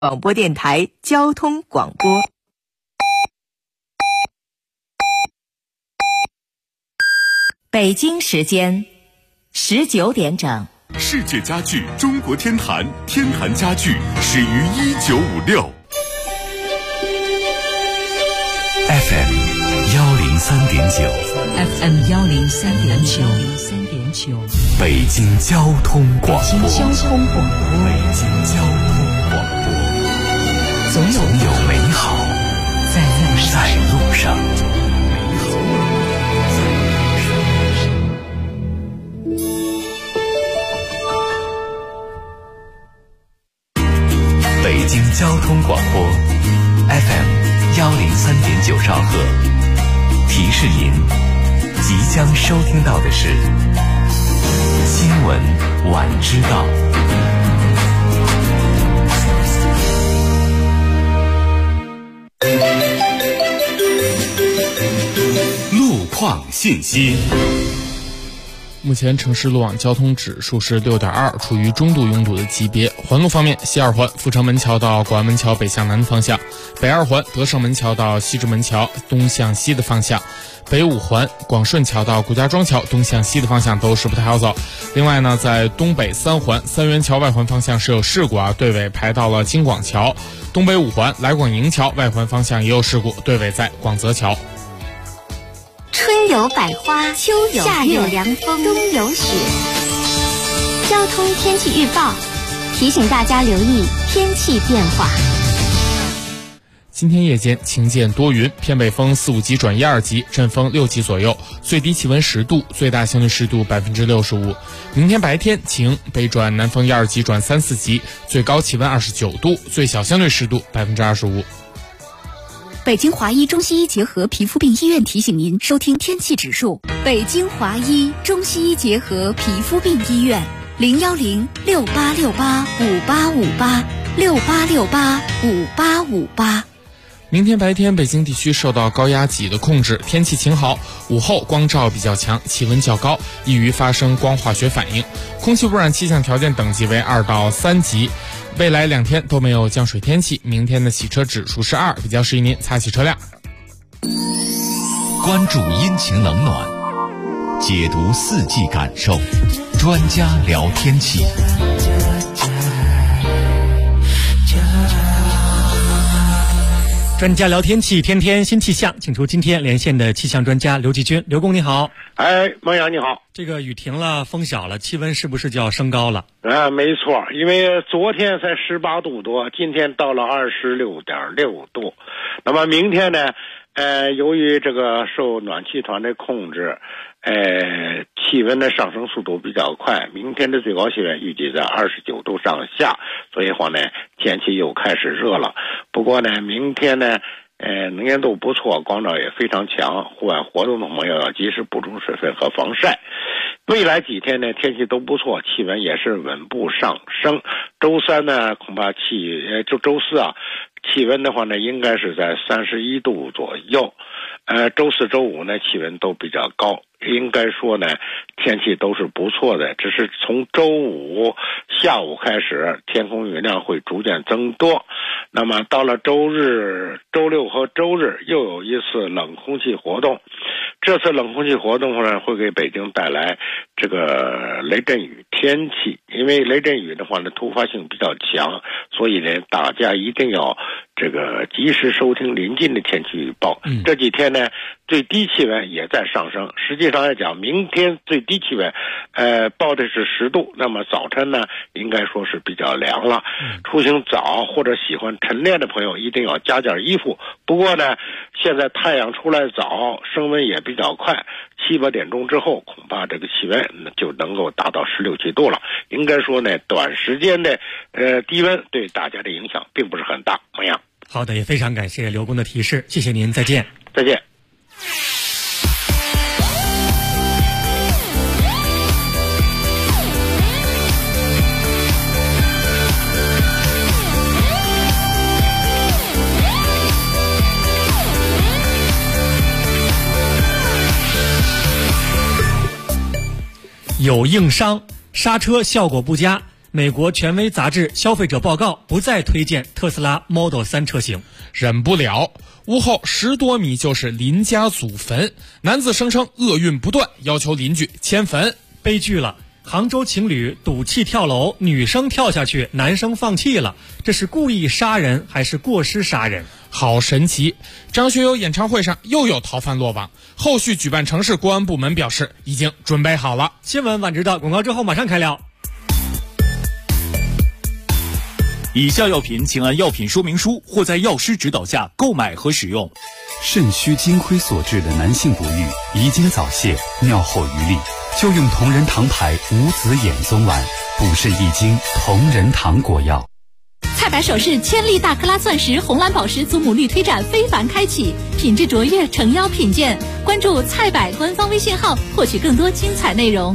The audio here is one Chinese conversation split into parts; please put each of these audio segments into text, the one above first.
广播电台交通广播。北京时间19点整。 世界家具中国天坛，天坛家具始于1956。FM 103.9，FM 103.9， 北京交通广播， 北京交通广播， 总有美好在路上。北京交通广播 FM 103.9兆赫，提示您即将收听到的是新闻晚知道。路况信息。 目前城市路网交通指数是6.2，处于中度拥堵的级别。环路方面，西二环阜成门桥到广安门桥北向南方向，北二环德胜门桥到西直门桥东向西的方向，北五环广顺桥到顾家庄桥东向西的方向都是不太好走。另外呢，在东北三环三元桥外环方向是有事故队尾排到了京广桥。东北五环来广营桥外环方向也有事故，队尾在广泽桥。 春有百花，秋有夏有凉风，冬有雪。交通天气预报提醒大家留意天气变化。 今天夜间晴见多云，偏北风4、5级转1、2级，阵风6级左右，最低气温10度，最大相对湿度65%。明天白天晴，北转南风1、2级转3、4级，最高气温29度，最小相对湿度25%。 北京华医中西医结合皮肤病医院提醒您收听天气指数。北京华医中西医结合皮肤病医院，010-6868-5858，6868-5858。 明天白天北京地区受到高压脊的控制，天气晴好，午后光照比较强，气温较高，易于发生光化学反应，空气污染气象条件等级为2到3级。未来2天都没有降水天气，明天的洗车指数是2，比较适宜您擦洗车辆。 关注阴晴冷暖，解读四季感受，专家聊天气。 专家聊天气，天天新气象，请出今天连线的气象专家刘继军。刘工你好。 孟阳你好。 这个雨停了，风小了，气温是不是就要升高了？ 没错，因为昨天才18度多，今天到了26.6度。那么明天呢，由于这个受暖气团的控制，气温的上升速度比较快，明天的最高气温预计在29度上下，所以话呢，天气又开始热了。不过呢，明天呢，能见度不错，光照也非常强，户外活动的朋友要及时补充水分和防晒。未来几天呢，天气都不错，气温也是稳步上升。周三呢，恐怕周四啊，气温的话呢，应该是在31度左右。周四周五呢，气温都比较高，应该说呢，天气都是不错的，只是从周五下午开始，天空云量会逐渐增多。那么到了周日、周六和周日又有一次冷空气活动，这次冷空气活动呢，会给北京带来这个雷阵雨天气。因为雷阵雨的话呢，突发性比较强，所以呢，大家一定要这个及时收听临近的天气预报。这几天呢，最低气温也在上升。实际上来讲，明天最低气温报的是10度，那么早晨呢，应该说是比较凉了。出行早或者喜欢晨练的朋友一定要加件衣服。不过呢，现在太阳出来早，升温也比较快，7、8点钟之后，恐怕这个气温就能够达到16、17度了。应该说呢，短时间的低温对大家的影响并不是很大。怎么样？ 好的，也非常感谢刘工的提示，谢谢您，再见。 再见。 有硬伤，刹车效果不佳， 美国权威杂志《消费者报告》不再推荐特斯拉 Model 3车型。 忍不了，屋后10多米就是邻家祖坟，男子声称厄运不断，要求邻居迁坟。 悲剧了，杭州情侣赌气跳楼，女生跳下去，男生放弃了，这是故意杀人还是过失杀人？ 好神奇！张学友演唱会上又有逃犯落网，后续举办城市公安部门表示已经准备好了。 新闻晚知道，广告之后马上开聊。 以下药品请按药品说明书或在药师指导下购买和使用。 肾虚精亏所致的男性不育、遗精早泄、尿后余力，就用同仁堂牌无子衍宗丸，补肾益精，同仁堂果药。 菜百首饰千粒大克拉钻石红蓝宝石祖母绿推展非凡开启，品质卓越，诚邀品鉴。关注菜百官方微信号，获取更多精彩内容。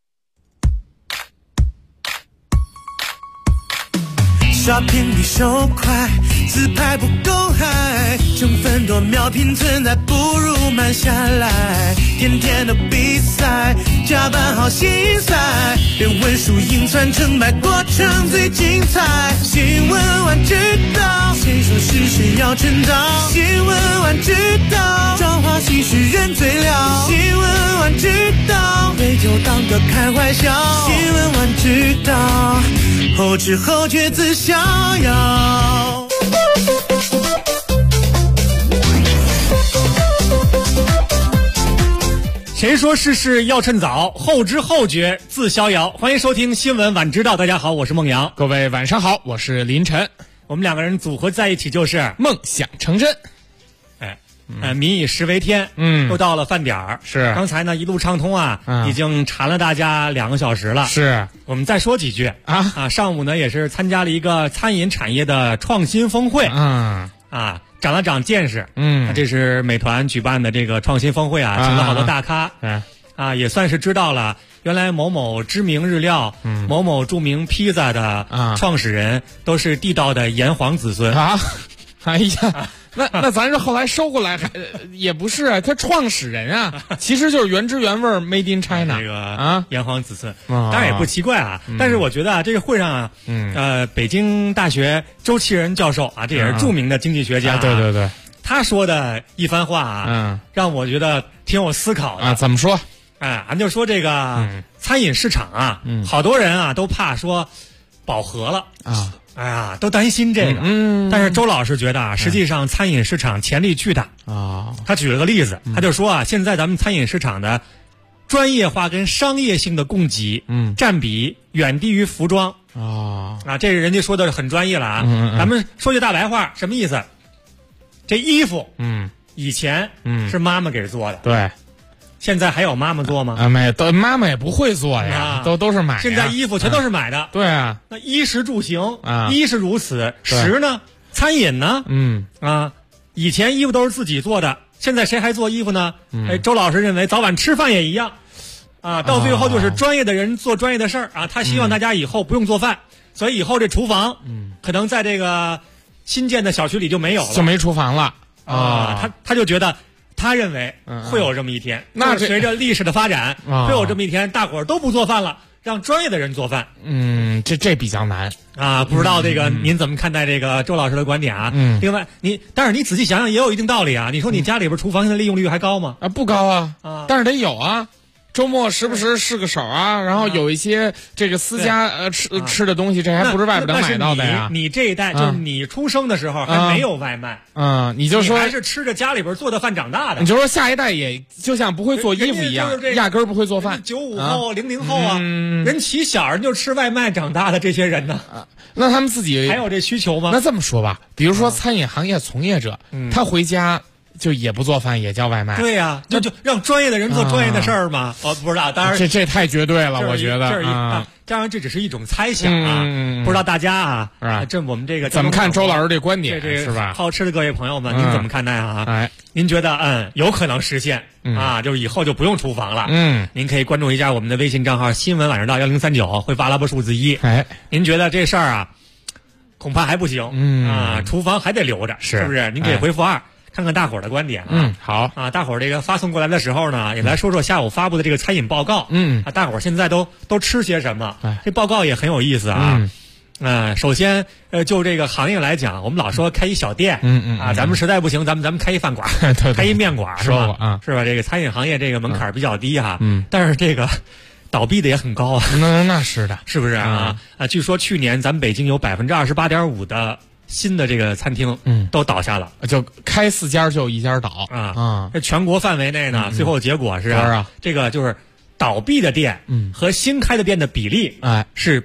Shopping 比手快，自拍不够嗨，成分多秒拼存在，不如慢下来。天天的比赛，加班好心塞，别问输赢算成败，过程最精彩。新闻晚知道，谁说事实要趁早？新闻晚知道，朝花夕拾人最了。新闻晚知道，杯酒当歌开怀笑。新闻晚知道，后知后觉自逍遥。 谁说事事要趁早？后知后觉自逍遥。欢迎收听新闻晚知道，大家好，我是孟阳。 各位晚上好，我是林晨。 我们两个人组合在一起就是梦想成真。 民以食为天，又到了饭点儿。 是， 刚才呢一路畅通啊，已经馋了大家2个小时了。 是， 我们再说几句上午呢也是参加了一个餐饮产业的创新峰会，长了长见识。这是美团举办的这个创新峰会啊，请了好多大咖，也算是知道了原来某某知名日料、某某著名披萨的创始人都是地道的炎黄子孙啊！哎呀。那咱是后来收过来，也不是啊，他创始人啊，其实就是原汁原味 Made in China 这个炎黄子孙， 当然也不奇怪啊。但是我觉得这个会上北京大学周其仁教授这也是著名的经济学家， 对， 他说的一番话让我觉得挺有思考的怎么说？ 俺就说这个餐饮市场好多人都怕说饱和了哎呀，都担心这个。但是周老师觉得实际上餐饮市场潜力巨大他举了个例子，他就说现在咱们餐饮市场的专业化跟商业性的供给占比远低于服装这人家说的很专业了咱们说句大白话，什么意思？这衣服以前是妈妈给做的， 对。 现在还有妈妈做吗？ 没，妈妈也不会做呀，都是买。 现在衣服全都是买的。 对啊， 那衣食住行衣是如此，食呢？餐饮呢？以前衣服都是自己做的，现在谁还做衣服呢？周老师认为早晚吃饭也一样到最后就是专业的人做专业的事儿他希望大家以后不用做饭，所以以后这厨房可能在这个新建的小区里就没有了， 就没厨房了他就觉得。他认为会有这么一天，那随着历史的发展，会有这么一天，大伙儿都不做饭了，让专业的人做饭。 这比较难不知道这个您怎么看待这个周老师的观点另外，但是你仔细想想也有一定道理你说你家里边厨房现在利用率还高吗？ 不高但是得有周末时不时试个手然后有一些这个私家吃的东西，这还不是外边能买到的呀。 你这一代就是你出生的时候还没有外卖你就说你还是吃着家里边做的饭长大的。 你就说下一代也就像不会做衣服一样，压根儿不会做饭。 95后、00后人起小人就吃外卖长大的这些人呢那他们自己还有这需求吗？ 那这么说吧，比如说餐饮行业从业者，他回家。就也不做饭，也叫外卖。 对呀，就让专业的人做专业的事儿嘛。不知道，当然这太绝对了，我觉得。 当然这只是一种猜想不知道大家这我们这个怎么看周老师这观点是吧？ 好吃的各位朋友们，您怎么看待您觉得有可能实现就是以后就不用厨房了。您可以关注一下我们的微信账号新闻晚知道1039，会发阿拉伯数字1。您觉得这事儿恐怕还不行厨房还得留着，是不是？您可以回复2。 看看大伙儿的观点啊。 好啊，大伙儿这个发送过来的时候呢，也来说说下午发布的这个餐饮报告。大伙儿现在都吃些什么？这报告也很有意思啊。首先就这个行业来讲，我们老说开一小店，咱们实在不行，咱们开一饭馆，开一面馆，是吧？是吧？这个餐饮行业这个门槛比较低哈，但是这个倒闭的也很高啊。 那是的， 是不是啊？据说去年咱们北京有28.5%的新的这个餐厅都倒下了， 就开4家就1家倒啊。这全国范围内呢，最后结果是这个就是倒闭的店和新开的店的比例是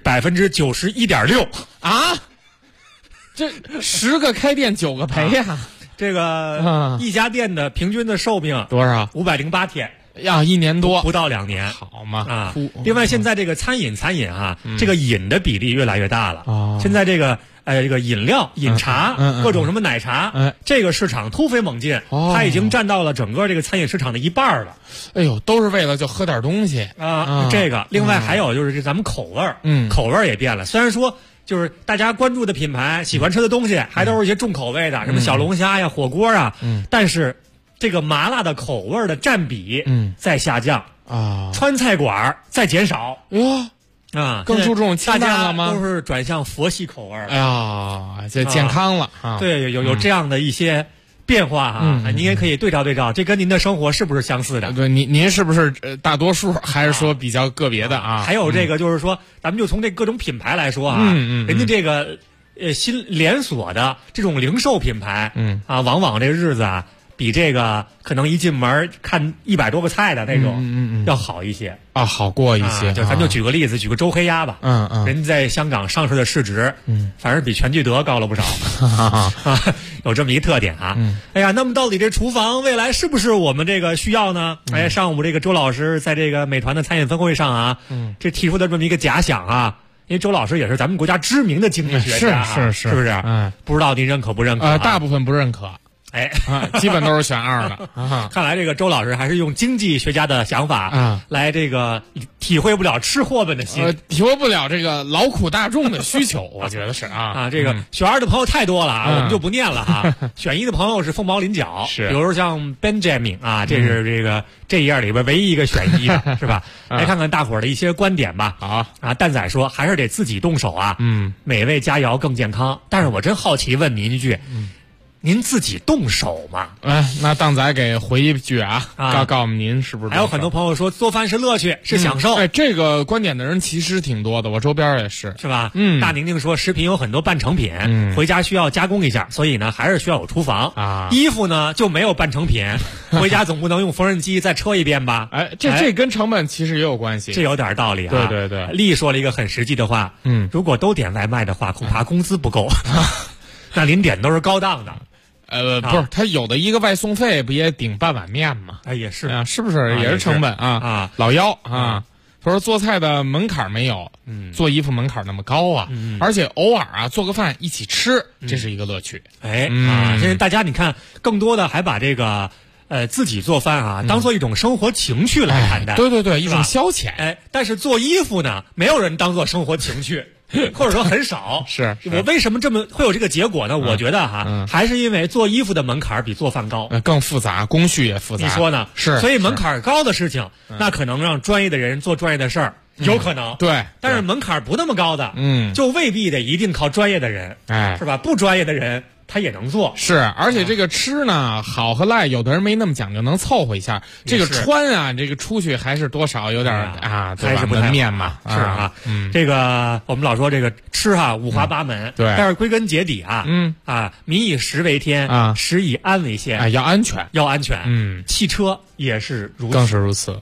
91.6% 啊。这10个开店9个赔呀。 这个一家店的平均的寿命多少 ？508天呀，1年多， 不到2年， 好嘛啊！另外，现在这个餐饮啊，这个饮的比例越来越大了。现在这个饮料、饮茶，各种什么奶茶，这个市场突飞猛进，它已经占到了整个这个餐饮市场的1半了。 哎呦，都是为了就喝点东西啊！这个，另外还有就是这咱们口味儿，口味儿也变了。虽然说就是大家关注的品牌、喜欢吃的东西，还都是一些重口味的，什么小龙虾呀、火锅啊，但是这个麻辣的口味的占比在下降啊，川菜馆在减少哟。更注重清淡了吗？ 都是转向佛系口味。 哎呀，这健康了啊！ 对，有这样的一些变化啊，您也可以对照对照，这跟您的生活是不是相似的？ 对，您是不是大多数，还是说比较个别的啊？ 还有这个就是说，咱们就从这各种品牌来说啊，人家这个新连锁的这种零售品牌，往往这日子啊，比这个可能一进门看100多个菜的那种，要好一些啊，好过一些。 咱就举个例子，举个周黑鸭吧，人在香港上市的市值，反正比全聚德高了不少，有这么一特点啊。哎呀，那么到底这厨房未来是不是我们这个需要呢？哎，上午这个周老师在这个美团的餐饮分会上啊，这提出的这么一个假想啊。因为周老师也是咱们国家知名的经济学家，是不是？不知道您认可不认可？ 大部分不认可。 哎， 基本都是选2的。 看来这个周老师还是用经济学家的想法来这个体会不了吃货们的心， 体会不了这个劳苦大众的需求，我觉得是啊。 这个选2的朋友太多了啊，我们就不念了啊。选1的朋友是凤毛麟角， 是， 比如说像 Benjamin 啊，这是这一页里边唯一一个选1的，是吧？来看看大伙儿的一些观点吧。 好啊，蛋仔说还是得自己动手啊，美味佳肴更健康。但是我真好奇问您一句。您自己动手吗？ 那当仔给回一句啊，告诉您是不是？ 还有很多朋友说做饭是乐趣，是享受。 这个观点的人其实挺多的，我周边也是吧？大宁宁说食品有很多半成品，回家需要加工一下，所以呢还是需要有厨房啊。衣服呢就没有半成品，回家总不能用缝纫机再车一遍吧？ 这跟成本其实也有关系， 这有点道理啊。 对， 丽说了一个很实际的话，如果都点外卖的话，恐怕工资不够。那您点都是高档的。 不是，他有的一个外送费不也顶半碗面吗？ 也是啊，是不是也是成本啊？老幺啊，他说做菜的门槛没有，做衣服门槛那么高啊，而且偶尔啊做个饭一起吃，这是一个乐趣。 现在大家你看，更多的还把这个自己做饭啊当做一种生活情趣来看待， 对，一种消遣。 但是做衣服呢，没有人当做生活情趣。或者说很少， 是我为什么这么会有这个结果呢？我觉得还是因为做衣服的门槛比做饭高， 更复杂，工序也复杂。 你说呢？ 是， 所以门槛高的事情，那可能让专业的人做专业的事儿，有可能。 对， 但是门槛不那么高的，就未必得一定靠专业的人，是吧？不专业的人。他也能做， 是，而且这个吃呢，好和赖，有的人没那么讲究，能凑合一下。这个穿啊，这个出去还是多少有点还是不太面嘛。 是啊，这个我们老说这个吃五花八门， 对， 但是归根结底民以食为天食以安为先， 要安全， 要安全。汽车也是如此， 更是如此。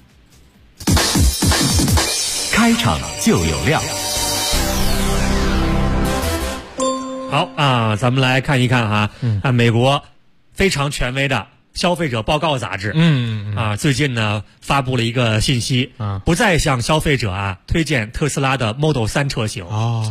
开场就有料。 好啊，咱们来看一看美国非常权威的消费者报告杂志，最近呢发布了一个信息，不再向消费者推荐特斯拉的 Model 3车型。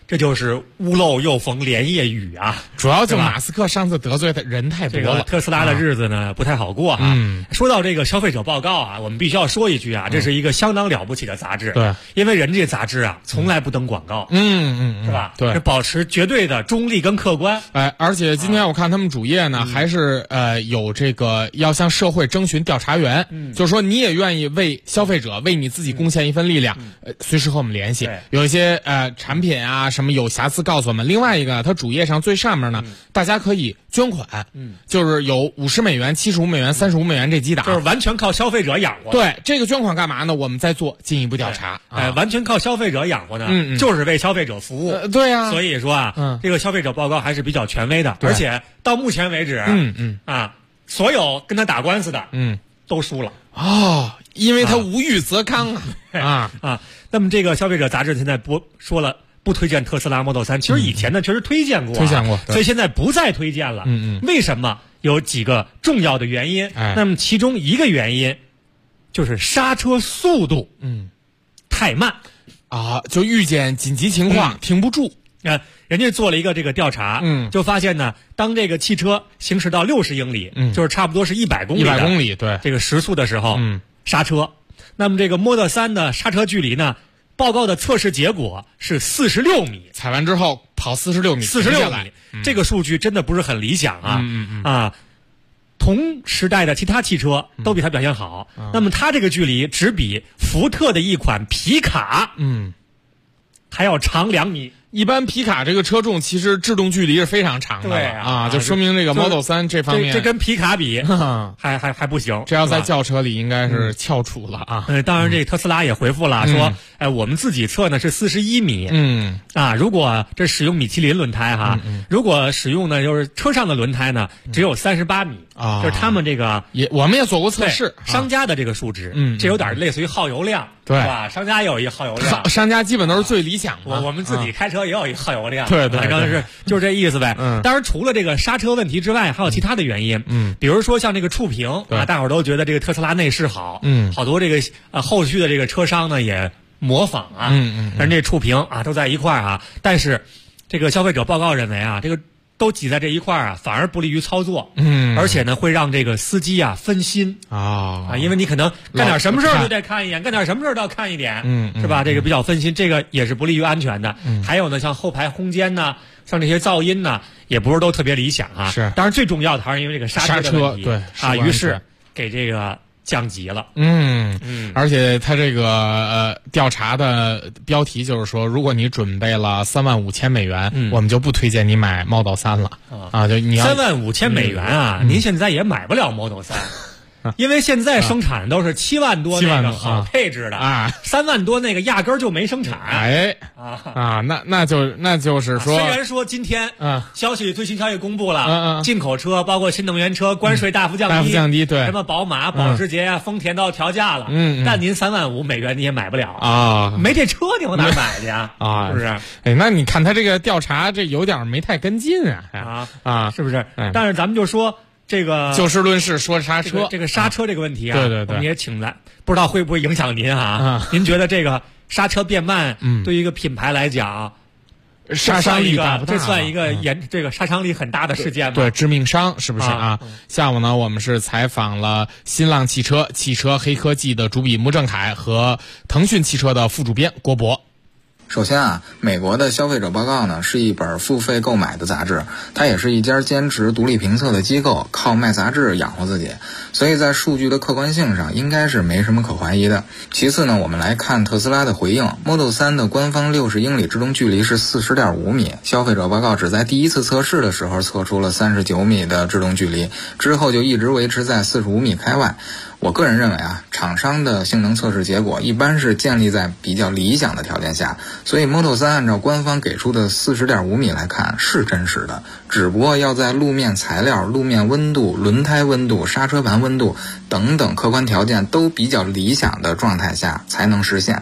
这就是屋漏又逢连夜雨啊！ 主要就马斯克上次得罪的人太多了， 这个特斯拉的日子呢不太好过啊。说到这个消费者报告啊，我们必须要说一句啊，这是一个相当了不起的杂志。 对， 因为人这杂志啊从来不登广告，是吧？ 对， 是保持绝对的中立跟客观。 而且今天我看他们主页呢，还是有这个要向社会征询调查员，就是说你也愿意为消费者为你自己贡献一份力量，随时和我们联系。有一些产品啊什么有瑕疵告诉我们。另外一个，它主页上最上面呢，大家可以捐款，就是有50美元、75美元、35美元这几档， 就是完全靠消费者养活。 对，这个捐款干嘛呢？我们再做进一步调查。 完全靠消费者养活呢，就是为消费者服务。 对呀， 所以说啊，这个消费者报告还是比较权威的，而且到目前为止，所有跟他打官司的，都输了。 因为他无欲则刚那么这个消费者杂志现在说了不推荐特斯拉 Model 3，其实以前呢确实推荐过，所以现在不再推荐了。为什么？有几个重要的原因。那么其中一个原因就是刹车速度太慢就遇见紧急情况停不住。 人家做了一个这个调查，就发现呢，当这个汽车行驶到60英里，就是差不多是100公里对这个时速的时候，刹车。那么这个 Model 3的刹车距离呢，报告的测试结果是46米， 踩完之后跑46米 ，46米，这个数据真的不是很理想啊。同时代的其他汽车都比它表现好，那么它这个距离只比福特的一款皮卡还要长2米。 一般皮卡这个车重其实制动距离是非常长的了就说明这个 Model 3这方面这跟皮卡比还不行。 这要在轿车里应该是翘楚了当然这个特斯拉也回复了说，我们自己测呢是41米。如果这使用米其林轮胎如果使用呢就是车上的轮胎呢只有38米就是他们这个我们也做过测试， 商家的这个数值这有点类似于耗油量， 对吧？商家也有一耗油量， 商家基本都是最理想的。 我们自己开车也有一耗油量， 对， 反正是就是这意思呗。当然除了这个刹车问题之外，还有其他的原因。比如说像这个触屏大伙儿都觉得这个特斯拉内饰好，好多这个后续的这个车商呢也模仿但是这触屏都在一块儿但是这个消费者报告认为这个都挤在这一块儿反而不利于操作，而且呢会让这个司机分心因为你可能干点什么事儿就得看一眼，干点什么事儿都要看一点，是吧？这个比较分心，这个也是不利于安全的。还有呢，像后排空间呢，像这些噪音呢，也不是都特别理想是， 当然最重要的还是因为这个刹车的问题， 对于是给这个降级了。 而且他这个调查的标题就是说，如果你准备了35000美元，我们就不推荐你买 Model 3了就你要 35000美元您现在也买不了 Model 3。因为现在生产都是7万多那个好配置的3万多那个压根儿就没生产。 那就是说， 虽然说今天最新消息公布了，进口车包括新能源车关税大幅降低， 对， 什么宝马、保时捷丰田都要调价了，但您35000美元你也买不了没这车你往哪买去是不是？ 那你看他这个调查这有点没太跟进是不是？但是咱们就说。这个就事论事说刹车， 这个刹车这个问题对， 我们也请来，不知道会不会影响您您觉得这个刹车变慢，对于一个品牌来讲， 杀伤力大不大？ 这算一个这个杀伤力很大的事件吗？ 对，致命伤是不是下午呢，我们是采访了新浪汽车黑科技的主笔穆正凯和腾讯汽车的副主编郭博。 首先美国的消费者报告呢是一本付费购买的杂志，它也是一家坚持独立评测的机构，靠卖杂志养活自己，所以在数据的客观性上应该是没什么可怀疑的。其次呢，我们来看特斯拉的回应。 Model 3的官方60英里制动距离是 40.5 米，消费者报告只在第一次测试的时候测出了39米的制动距离，之后就一直维持在45米开外。我个人认为厂商的性能测试结果一般是建立在比较理想的条件下，所以 Model 3按照官方给出的 40.5 米来看是真实的，只不过要在路面材料、路面温度、轮胎温度、刹车盘温度等等客观条件都比较理想的状态下才能实现。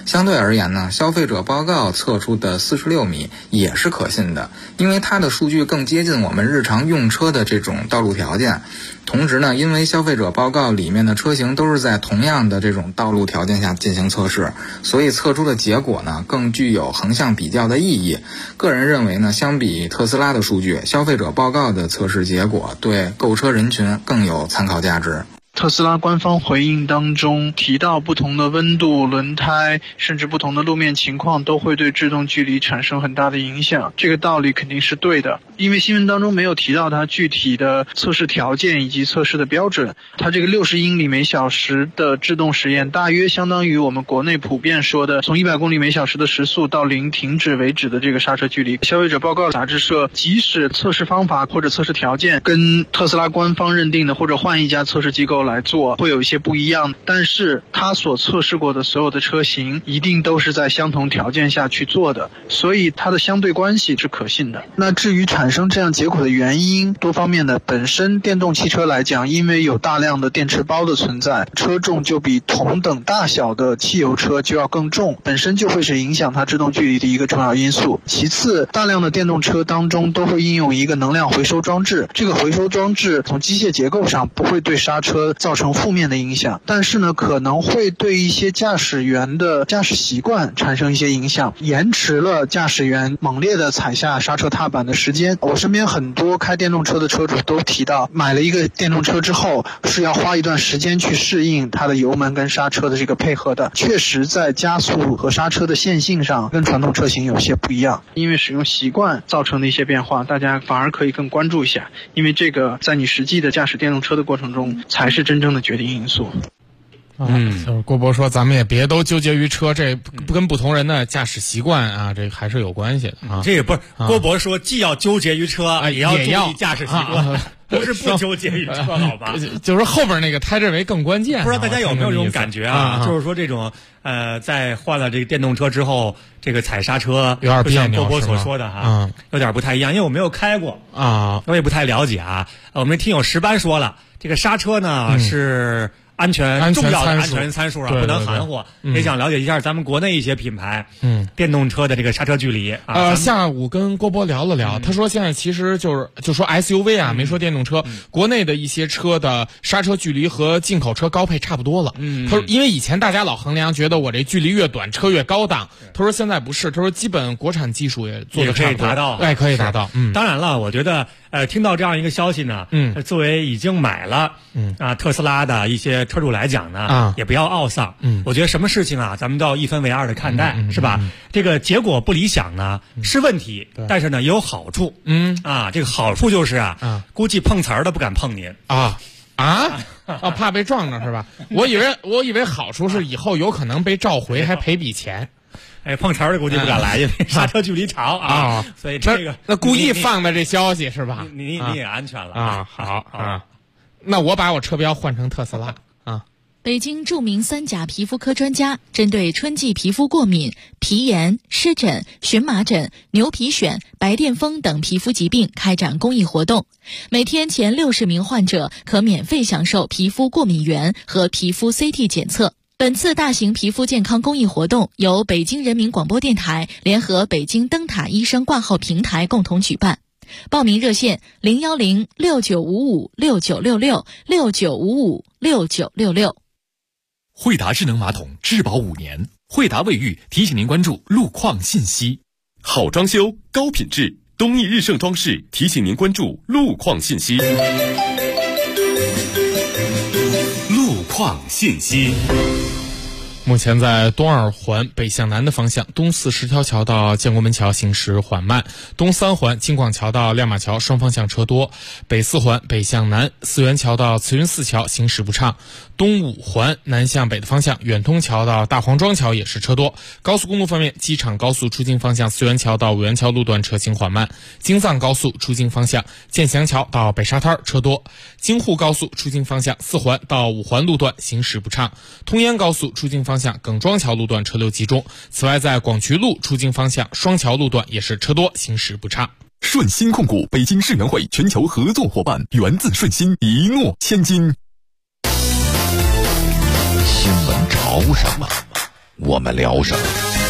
相对而言呢，消费者报告测出的46米也是可信的，因为它的数据更接近我们日常用车的这种道路条件。同时呢，因为消费者报告里面的车型都是在同样的这种道路条件下进行测试，所以测出的结果呢更具有横向比较的意义。个人认为呢，相比特斯拉的数据，消费者报告的测试结果对购车人群更有参考价值。 特斯拉官方回应当中提到，不同的温度、轮胎，甚至不同的路面情况都会对制动距离产生很大的影响。这个道理肯定是对的，因为新闻当中没有提到它具体的测试条件以及测试的标准。它这个60英里每小时的制动实验，大约相当于我们国内普遍说的从100公里每小时的时速到0停止为止的这个刹车距离。消费者报告杂志社即使测试方法或者测试条件跟特斯拉官方认定的或者换一家测试机构来做会有一些不一样，但是他所测试过的所有的车型一定都是在相同条件下去做的，所以它的相对关系是可信的。那至于产生这样结果的原因，多方面的，本身电动汽车来讲，因为有大量的电池包的存在，车重就比同等大小的汽油车就要更重，本身就会是影响它制动距离的一个重要因素。其次，大量的电动车当中都会应用一个能量回收装置，这个回收装置从机械结构上不会对刹车造成负面的影响，但是呢，可能会对一些驾驶员的驾驶习惯产生一些影响，延迟了驾驶员猛烈的踩下刹车踏板的时间。我身边很多开电动车的车主都提到，买了一个电动车之后是要花一段时间去适应它的油门跟刹车的这个配合的，确实在加速和刹车的线性上跟传统车型有些不一样，因为使用习惯造成的一些变化，大家反而可以更关注一下，因为这个在你实际的驾驶电动车的过程中才是真正的决定因素。 就是郭博说，咱们也别都纠结于车，这跟不同人的驾驶习惯啊，这还是有关系的啊。 这也不是郭博说，既要纠结于车，也要注意驾驶习惯，不是不纠结于车，好吧？ 就是后边那个他认为更关键。 不知道大家有没有这种感觉啊？就是说这种在换了这个电动车之后，这个踩刹车有点别扭， 郭博所说的哈，有点不太一样，因为我没有开过啊， 我也不太了解啊。我们听友石班说了，这个刹车呢是重要的安全参数啊，不能含糊。也想了解一下咱们国内一些品牌，电动车的这个刹车距离啊。 下午跟郭博聊了聊，他说现在其实就说 SUV 啊，没说电动车，国内的一些车的刹车距离和进口车高配差不多了。他说因为以前大家老衡量，觉得我这距离越短车越高档，他说现在不是，他说基本国产技术也做得差不多，可以达到。 当然了，我觉得听到这样一个消息呢，作为已经买了特斯拉的一些车主来讲呢，也不要懊丧。我觉得什么事情啊，咱们都要一分为二的看待，是吧？这个结果不理想呢是问题，但是呢也有好处。这个好处就是估计碰瓷儿的不敢碰您怕被撞着是吧？我以为好处是以后有可能被召回，还赔笔钱。 碰瓷儿的估计不敢来，因为刹车距离长啊，所以这个那故意放的这消息是吧？ 你也安全了啊。好啊，那我把我车标换成特斯拉啊。 北京著名3甲皮肤科专家针对春季皮肤过敏、皮炎、湿疹、荨麻疹、牛皮癣、白癜风等皮肤疾病开展公益活动，每天前60名患者可免费享受皮肤过敏原和皮肤 CT 检测。本次大型皮肤健康公益活动由北京人民广播电台联合北京灯塔医生挂号平台共同举办。报名热线010-6955-6966 6955-6966。 惠达智能马桶质保5年，惠达卫浴提醒您关注路况信息。 好装修高品质，东义日盛装饰提醒您关注路况信息。路况信息。 目前在东2环北向南的方向，东4十条桥到建国门桥行驶缓慢，东3环京广桥到亮马桥双方向车多，北4环北向南四元桥到慈云寺桥行驶不畅，东5环南向北的方向远通桥到大黄庄桥也是车多。高速公路方面，机场高速出京方向四元桥到五元桥路段车行缓慢，京藏高速出京方向建祥桥到北沙滩车多，京沪高速出京方向4环到5环路段行驶不畅，通燕高速出京方向耿庄桥路段车流集中。此外，在广渠路出京方向双桥路段也是车多，行驶不畅。 顺鑫控股北京世园会全球合作伙伴，源自顺鑫，一诺千金。 新闻潮什么？ 我们聊什么？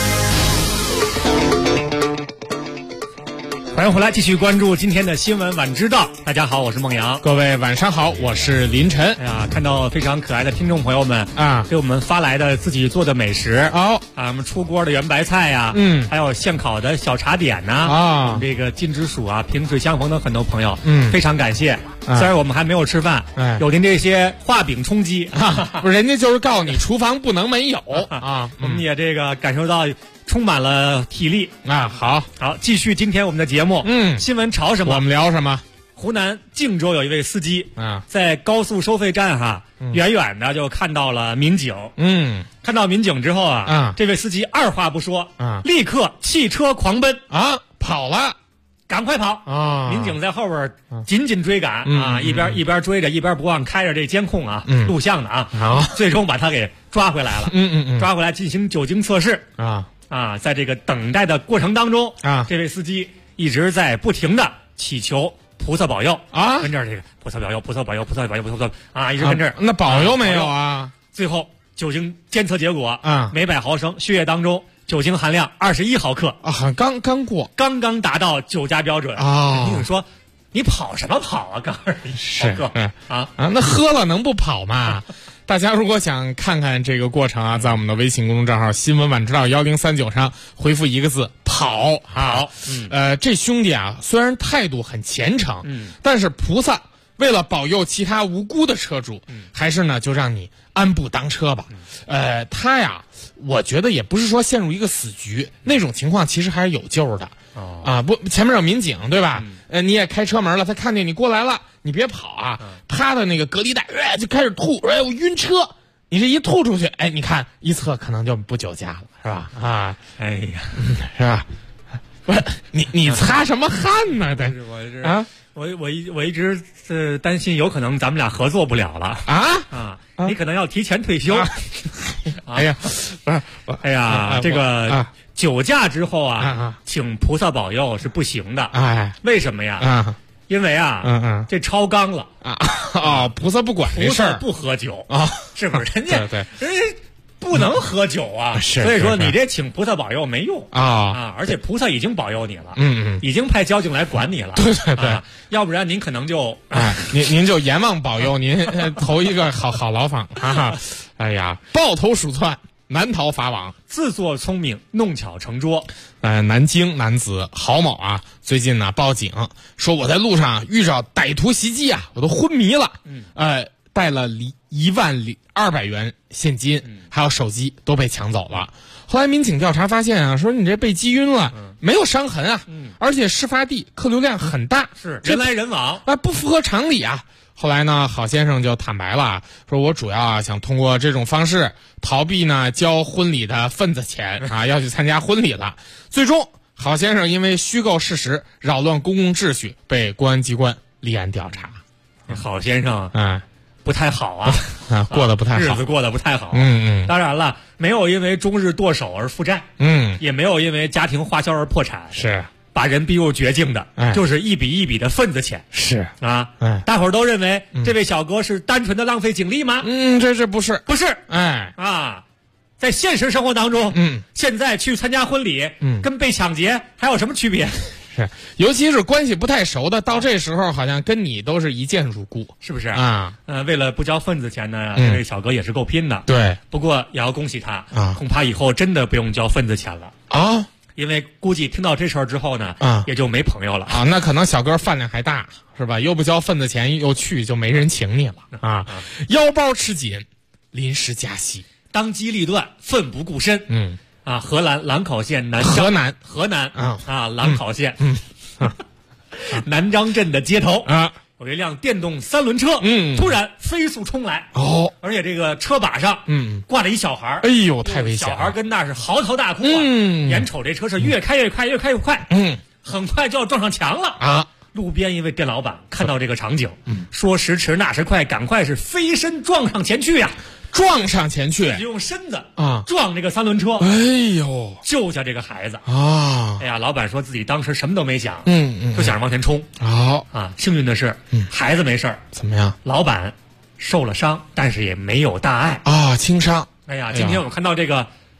欢迎回来，继续关注今天的新闻晚知道。大家好，我是孟阳。 各位晚上好，我是林晨。 哎呀，看到非常可爱的听众朋友们啊，给我们发来的自己做的美食我们出锅的圆白菜呀，还有现烤的小茶点呐我们这个金枝薯啊，萍水相逢的很多朋友，非常感谢。虽然我们还没有吃饭，有您这些画饼充饥不是人家就是告诉你厨房不能没有我们也这个感受到充满了体力好，继续今天我们的节目。新闻潮什么？ 我们聊什么？ 湖南靖州有一位司机在高速收费站远远的就看到了民警。看到民警之后这位司机二话不说立刻弃车狂奔跑了， 赶快跑民警在后边紧紧追赶一边追着一边不忘开着这监控录像的最终把他给抓回来了。抓回来进行酒精测试在这个等待的过程当中这位司机一直在不停的祈求菩萨保佑跟这儿这个菩萨保佑菩萨保佑菩萨保佑菩萨一直跟这儿那保佑没有最后酒精监测结果每百毫升血液当中酒精含量21毫克刚过， 刚刚达到酒驾标准你说你跑什么跑刚21毫克那喝了能不跑吗？大家如果想看看这个过程在我们的微信公众账号新闻晚知道1039上回复一个字跑。 好这兄弟虽然态度很虔诚但是菩萨为了保佑其他无辜的车主还是呢就让你安步当车吧。他我觉得也不是说陷入一个死局，那种情况其实还是有救的不，前面有民警对吧？你也开车门了，他看见你过来了，你别跑他的那个隔离带就开始吐，我晕车，你这一吐出去你看一测可能就不酒驾了，是吧？ 哎呀是吧？不是你擦什么汗呢？但是我一直担心有可能咱们俩合作不了了你可能要提前退休哎呀不是哎呀这个酒驾之后请菩萨保佑是不行的为什么呀因为这超纲了菩萨不管这事儿， 不喝酒是不是？人家对人家不能喝酒所以说你这请菩萨保佑没用而且菩萨已经保佑你了已经派交警来管你了对要不然您可能就您就阎王保佑您投一个好牢房哎呀，抱头鼠窜难逃法网， 自作聪明弄巧成拙。 南京男子郝某最近报警说我在路上遇着歹徒袭击我都昏迷了带了1.2万元现金还有手机都被抢走了。后来民警调查发现说你这被击晕了没有伤痕而且事发地客流量很大， 是人来人往不符合常理后来呢郝先生就坦白了，说我主要想通过这种方式逃避呢交婚礼的份子钱要去参加婚礼了。最终郝先生因为虚构事实扰乱公共秩序被公安机关立案调查。 郝先生不太好过得不太好， 日子过得不太好当然了，没有因为终日剁手而负债也没有因为家庭花销而破产， 是把人逼入绝境的就是一笔一笔的份子钱。 是大伙儿都认为这位小哥是单纯的浪费警力吗？ 这不是在现实生活当中现在去参加婚礼跟被抢劫还有什么区别？ 是，尤其是关系不太熟的，到这时候好像跟你都是一见如故， 是不是为了不交份子钱呢这位小哥也是够拼的。 对， 不过也要恭喜他恐怕以后真的不用交份子钱了因为估计听到这事儿之后呢也就没朋友了那可能小哥饭量还大是吧？又不交份子钱又去就没人请你了腰包吃紧临时加息， 当机立断奋不顾身河南兰考县河南兰考县南张镇的街头有一辆电动3轮车突然飞速冲来而且这个车把上挂着一小孩， 哎呦太危险了， 小孩跟那是嚎啕大哭眼瞅这车是越开越快越开越快很快就要撞上墙了路边一位店老板看到这个场景说时迟那时快，赶快是飞身撞上前去撞上前去， 就用身子撞这个3轮车， 哎呦， 救下这个孩子哎呀，老板说自己当时什么都没想，就想着往前冲。幸运的是，孩子没事儿。 怎么样？ 老板受了伤，但是也没有大碍轻伤。 哎呀，今天我们看到这个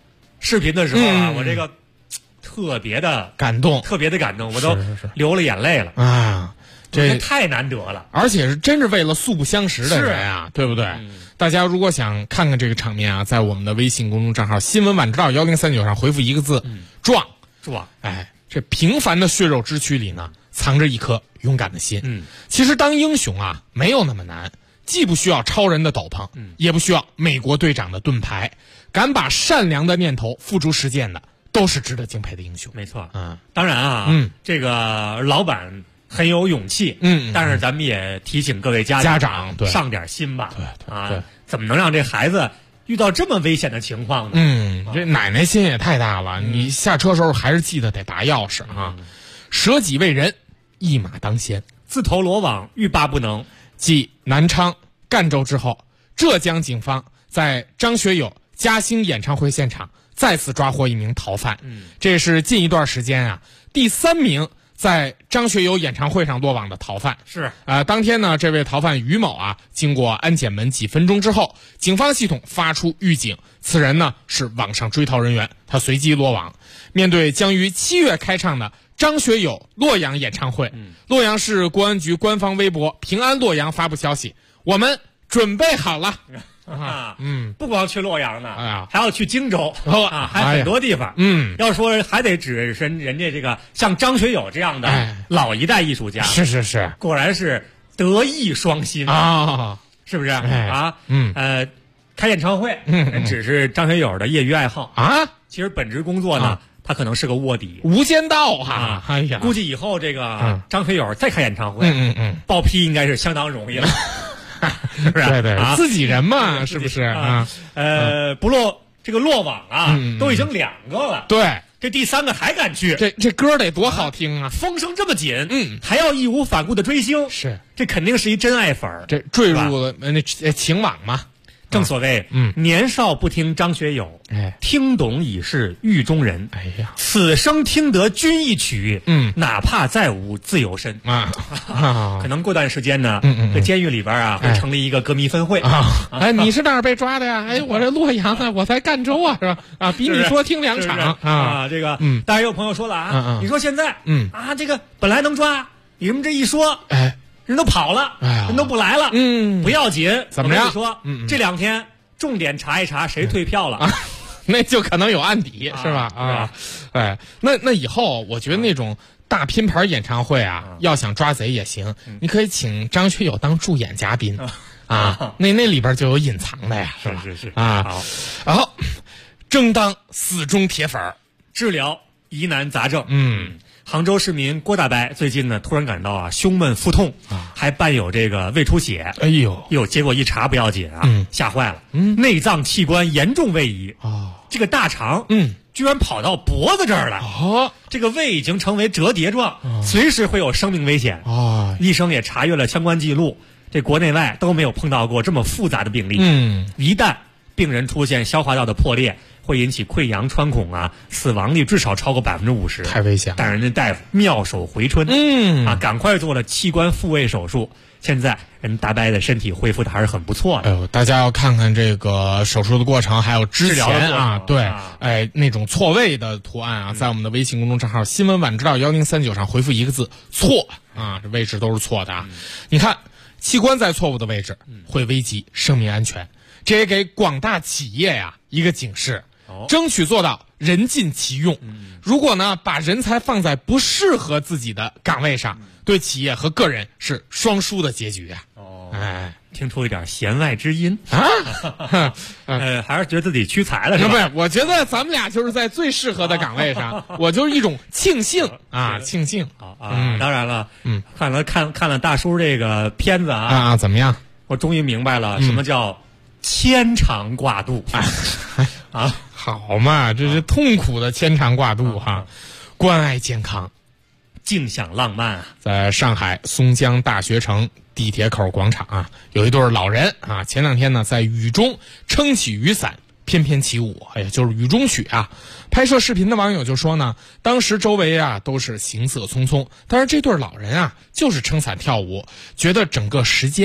视频的时候啊，我这个特别的感动， 我都流了眼泪了啊！这太难得了， 而且是真是为了素不相识的人啊，对不对？大家如果想看看这个场面啊，在我们的微信公众账号新闻晚知道1039上回复一个字壮。哎，这平凡的血肉之躯里呢，藏着一颗勇敢的心。其实当英雄啊，没有那么难，既不需要超人的斗篷，也不需要美国队长的盾牌，敢把善良的念头付诸实践的，都是值得敬佩的英雄。 没错，当然啊，这个老板很有勇气，但是咱们也提醒各位家长对上点心吧， 对， 怎么能让这孩子遇到这么危险的情况呢？ 这奶奶心也太大了，你下车时候还是记得得拔钥匙啊。舍己为人，一马当先， 自投罗网，欲罢不能。 继南昌、赣州之后，浙江警方在张学友嘉兴演唱会现场再次抓获一名逃犯，这是近一段时间啊第3名在张学友演唱会上落网的逃犯。 是当天呢，这位逃犯于某啊，经过安检门几分钟之后，警方系统发出预警，此人呢是网上追逃人员，他随即落网。面对将于7月开唱的张学友洛阳演唱会，洛阳市公安局官方微博平安洛阳发布消息，我们准备好了。 不光去洛阳呢，还要去荆州啊， 还很多地方。要说还得指人家这个像张学友这样的老一代艺术家， 是， 果然是德艺双馨啊， 是不是啊？开演唱会，只是张学友的业余爱好啊。 其实本职工作呢，他可能是个卧底， 无间道啊！哎呀， 估计以后这个张学友再开演唱会，报批应该是相当容易了。是不是？ 对，自己人嘛，是不是啊？ 不落网啊，都已经2个了。 对， 这第3个还敢去？ 这歌得多好听啊！ 风声这么紧，还要义无反顾的追星， 是这肯定是一真爱粉儿。 这坠入了那情网嘛。 正所谓，年少不听张学友，听懂已是狱中人。 哎呀， 此生听得君一曲，哪怕再无自由身啊。 可能过段时间呢，这监狱里边啊，会成立一个歌迷分会啊。你是哪儿被抓的呀？我这洛阳啊，我在赣州啊，是吧？啊，比你多听2场啊。这个，当然有朋友说了啊，你说现在，这个本来能抓，你们这一说，人都跑了，人都不来了，不要紧， 怎么样？ 说，这2天重点查一查谁退票了， 那就可能有案底，是吧？那以后我觉得那种大拼盘演唱会啊，要想抓贼也行，你可以请张学友当助演嘉宾啊，那里边就有隐藏的呀， 是啊。好，争当死忠铁粉， 治疗疑难杂症。杭州市民郭大白最近呢，突然感到胸闷腹痛还伴有这个胃出血。 哎呦， 结果一查不要紧啊，吓坏了，内脏器官严重位移这个大肠居然跑到脖子这儿来这个胃已经成为折叠状，随时会有生命危险医生也查阅了相关记录，这国内外都没有碰到过这么复杂的病例。一旦病人出现消化道的破裂，会引起溃疡穿孔死亡率至少超过50%， 太危险了。 但人家大夫妙手回春，赶快做了器官复位手术，现在人大白的身体恢复的还是很不错的。 大家要看看这个手术的过程，还有之前对，那种错位的图案在我们的微信公众账号新闻晚知道1039上回复一个字错这位置都是错的你看，器官在错误的位置会危及生命安全，这也给广大企业一个警示，争取做到人尽其用。如果呢把人才放在不适合自己的岗位上，对企业和个人是双输的结局听出一点弦外之音还是觉得自己屈才了是吧？ 不是，我觉得咱们俩就是在最适合的岗位上，我就是一种庆幸庆幸当然了，看了大叔这个片子怎么样？ 我终于明白了什么叫牵肠挂肚好嘛，这是痛苦的牵肠挂肚关爱健康， 尽享浪漫在上海松江大学城地铁口广场有一对老人前2天呢在雨中撑起雨伞翩翩起舞，就是雨中曲拍摄视频的网友就说呢，当时周围都是行色匆匆，但是这对老人就是撑伞跳舞，觉得整个时间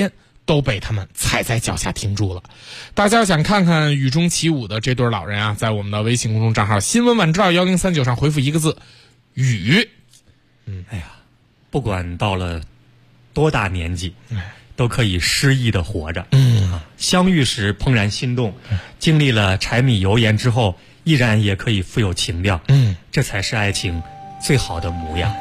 都被他们踩在脚下停住了。大家想看看雨中起舞的这对老人啊，在我们的微信公众账号新闻晚知道1039上回复一个字雨。 哎呀，不管到了多大年纪，都可以诗意的活着。相遇时怦然心动，经历了柴米油盐之后，依然也可以富有情调。这才是爱情最好的模样。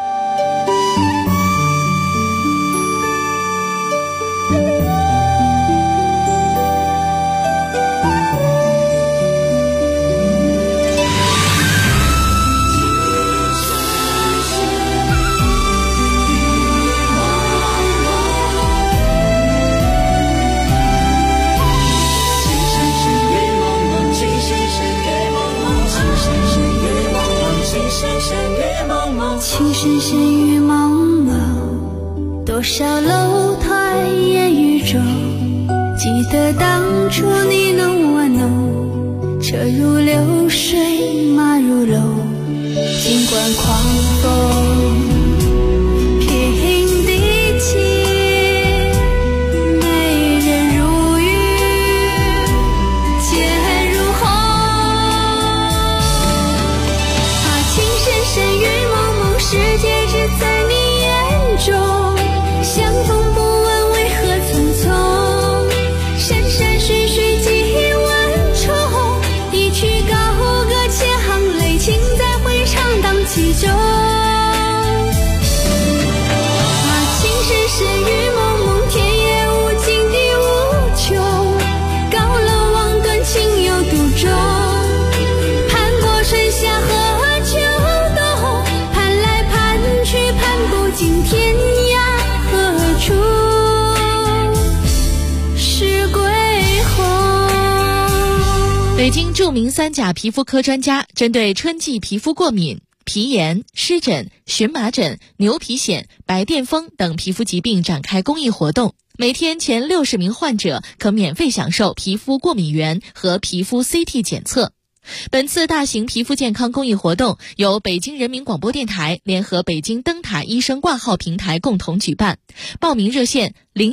情深深雨蒙蒙，多少楼台烟雨中，记得当初你侬我侬，车如流水马如龙，尽管狂风平地起，美人如玉剑如虹，情深深雨世界只在你眼中，相逢不问为何匆匆，山山水水几万重，一曲高歌千行泪，情在回肠荡气中。情深深雨蒙蒙，天也无尽地无穷，高楼望断情有独钟，攀过春夏和秋冬，盼不尽天涯何处是归鸿。 北京著名3甲皮肤科专家针对春季皮肤过敏、皮炎、湿疹、荨麻疹、牛皮癣、白癜风等皮肤疾病展开公益活动，每天前60名患者可免费享受皮肤过敏原和皮肤 CT 检测。本次大型皮肤健康公益活动由北京人民广播电台联合北京灯塔医生挂号平台共同举办，报名热线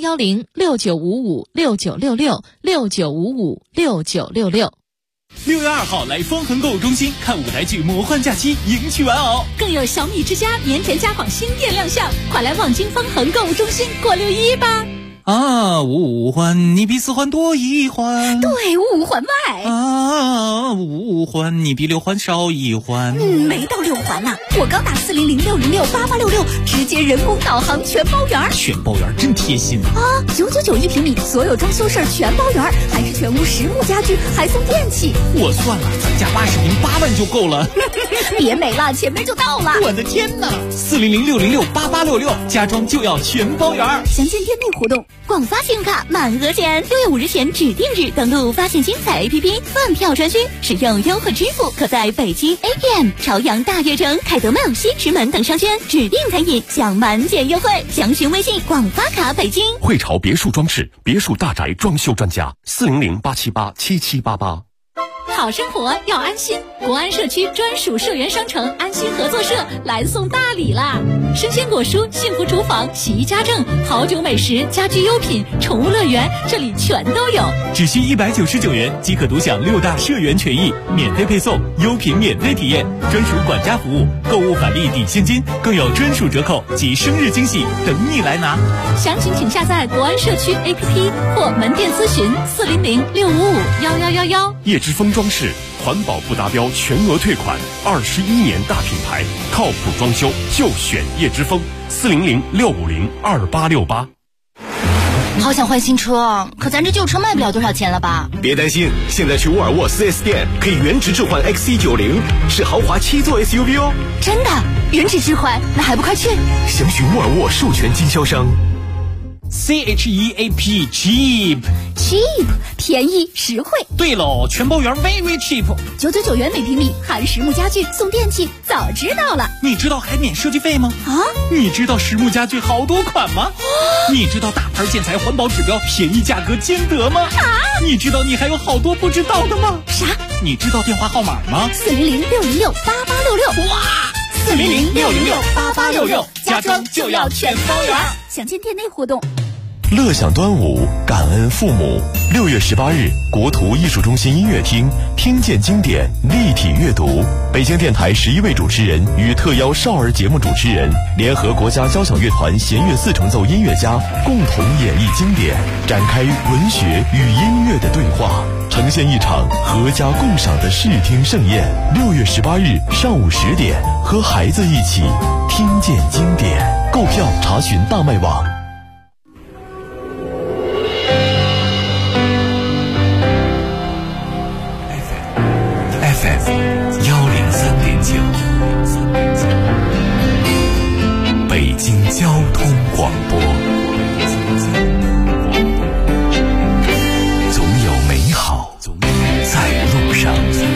0106955696669556966。 6月2号来方恒购物中心看舞台剧《魔幻假期》，赢取玩偶， 更有小米之家年前家纺新店亮相，快来望京方恒购物中心过6·1吧！ 啊，五环你比4环多1环， 对，5环外啊，5环你比6环少1环。 没到6环呢，我刚打400-606-8866，直接人工导航全包圆， 全包圆真贴心啊！999一平米，所有装修事儿全包圆，还是全屋实木家具，还送电器。 我算了，咱家80平8万就够了。 别美了，前面就到了。 我的天哪！400-606-8866，家装就要全包圆。 详见店内活动。广发信用卡满额减，6月5日前指定日登录发现精彩 APP 饭票专区，使用优惠支付，可在北京 APM、朝阳大悦城、凯德茂、西直门等商圈指定餐饮享满减优惠。详询微信广发卡北京。 汇潮别墅装饰，别墅大宅装修专家，400-878-7788。 好生活要安心，国安社区专属社员商城安心合作社来送大礼啦！生鲜果蔬、幸福厨房、洗衣家政、好酒美食、家居优品、宠物乐园，这里全都有。 只需199元即可独享6大社员权益，免费配送，优品免费体验，专属管家服务，购物返利抵现金，更有专属折扣及生日惊喜等你来拿。 详情请下载国安社区 APP 或门店咨询400-655-1111。 叶之峰装饰，环保不达标全额退款，21年大品牌，靠谱装修就选叶之峰，400-650-2868。 好想换新车，可咱这旧车卖不了多少钱了吧？ 别担心，现在去沃尔沃 4S 店可以原值置换 XC90，是豪华7座 SUV 哦。 真的？原值置换？那还不快去？ 详询沃尔沃授权经销商。 CHEAP cheap 便宜实惠。 对喽，全包圆 very cheap， 999元每平米，含实木家具送电器，早知道了。 你知道还免设计费吗？ 啊？ 你知道实木家具好多款吗？你知道大牌建材环保指标，便宜价格兼得吗？ 啊？ 你知道你还有好多不知道的吗？ 啥？ 你知道电话号码吗 ？400-606-8866。 哇！400-606-8866，家装就要全包圆。 详见店内活动。 乐享端午，感恩父母。6月18日，国图艺术中心音乐厅，听见经典，立体阅读。北京电台11位主持人与特邀少儿节目主持人，联合国家交响乐团弦乐4重奏音乐家，共同演绎经典，展开文学与音乐的对话，呈现一场合家共赏的视听盛宴。6月18日上午10点，和孩子一起听见经典。购票查询大麦网。 103.9，北京交通广播，总有美好在路上。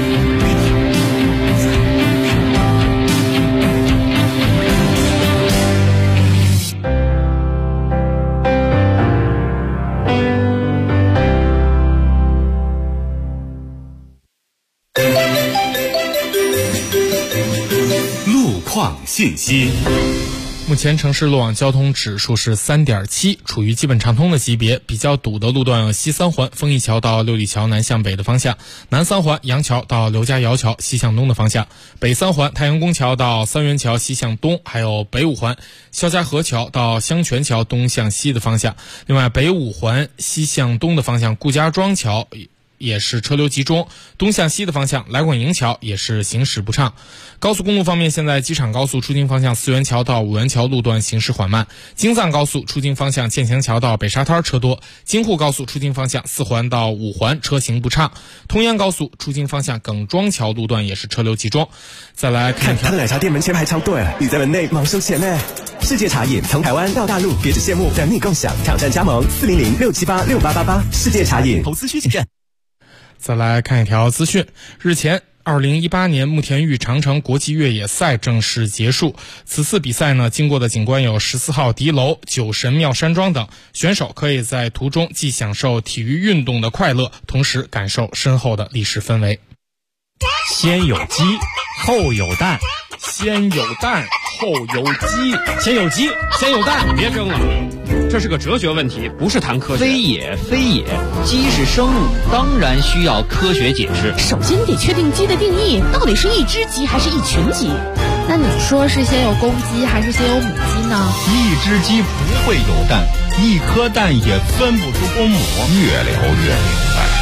信息。 目前城市路网交通指数是3.7，处于基本畅通的级别。比较堵的路段有西三环丰益桥到六里桥南向北的方向，南三环杨桥到刘家窑桥西向东的方向，北三环太阳宫桥到三元桥西向东，还有北五环肖家河桥到香泉桥东向西的方向。另外，北五环西向东的方向顾家庄桥也是车流集中，东向西的方向来广营桥也是行驶不畅。高速公路方面，现在机场高速出京方向四元桥到五元桥路段行驶缓慢，京藏高速出京方向建强桥到北沙滩车多，京沪高速出京方向四环到五环车行不畅，通阳高速出京方向耿庄桥路段也是车流集中。再来看他的奶茶店门前排长队，你在门内忙收钱呢。世界茶饮从台湾到大陆，别只羡慕，等你共享，挑战加盟400-678-6888，世界茶饮。 投资需谨慎。 再来看一条资讯，日前2018年慕田峪长城国际越野赛正式结束。此次比赛呢，经过的景观有14号敌楼、九神庙山庄等，选手可以在途中既享受体育运动的快乐，同时感受深厚的历史氛围。 先有鸡，后有蛋， 先有蛋，后有鸡， 先有鸡，先有蛋， 别争了。这是个哲学问题，不是谈科学。 非也，鸡是生物，当然需要科学解释。 首先得确定鸡的定义，到底是一只鸡还是一群鸡？ 那你说是先有公鸡还是先有母鸡呢？ 一只鸡不会有蛋，一颗蛋也分不出公母。 越聊越明白。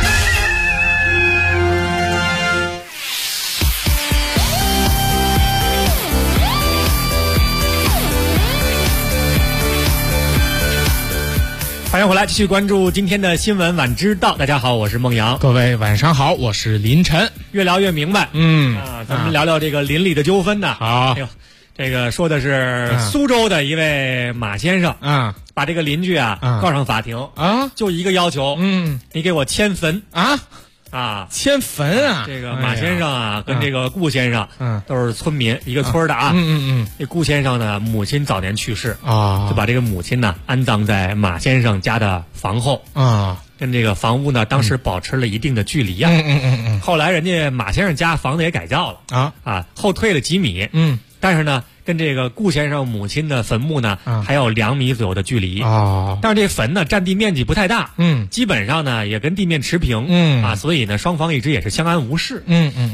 欢迎回来，继续关注今天的新闻晚知道。大家好，我是孟阳。 各位晚上好，我是林晨。 越聊越明白。咱们聊聊这个邻里的纠纷呢。 好， 这个说的是苏州的一位马先生把这个邻居告上法庭就一个要求，你给我迁坟迁坟啊！ 这个马先生跟这个顾先生都是村民，一个村的这顾先生呢，母亲早年去世就把这个母亲呢安葬在马先生家的房后跟这个房屋呢当时保持了一定的距离后来人家马先生家房子也改造了后退了几米但是呢跟这个顾先生母亲的坟墓呢还有2米左右的距离但是这坟呢占地面积不太大基本上呢也跟地面持平所以呢双方一直也是相安无事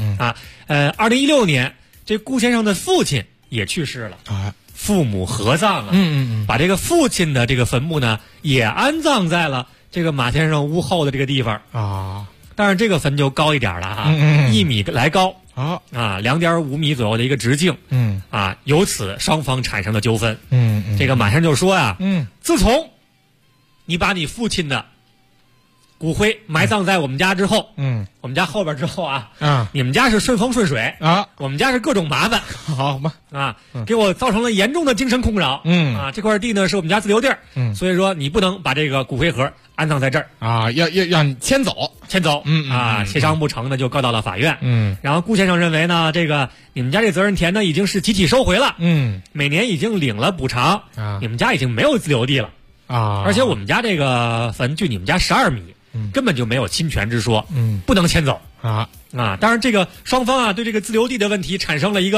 2016年这顾先生的父亲也去世了父母合葬了把这个父亲的这个坟墓呢也安葬在了这个马先生屋后的这个地方但是这个坟就高一点了1米来高2.5米左右的一个直径由此双方产生了纠纷这个马先生就说自从你把你父亲的骨灰埋葬在我们家之后我们家后边之后你们家是顺风顺水我们家是各种麻烦好吧给我造成了严重的精神困扰这块地呢是我们家自留地所以说你不能把这个骨灰盒安葬在这儿要你迁走协商不成呢就告到了法院然后顾先生认为呢这个你们家这责任田呢已经是集体收回了每年已经领了补偿你们家已经没有自留地了而且我们家这个坟距你们家12米根本就没有侵权之说不能迁走当然这个双方对这个自留地的问题产生了一个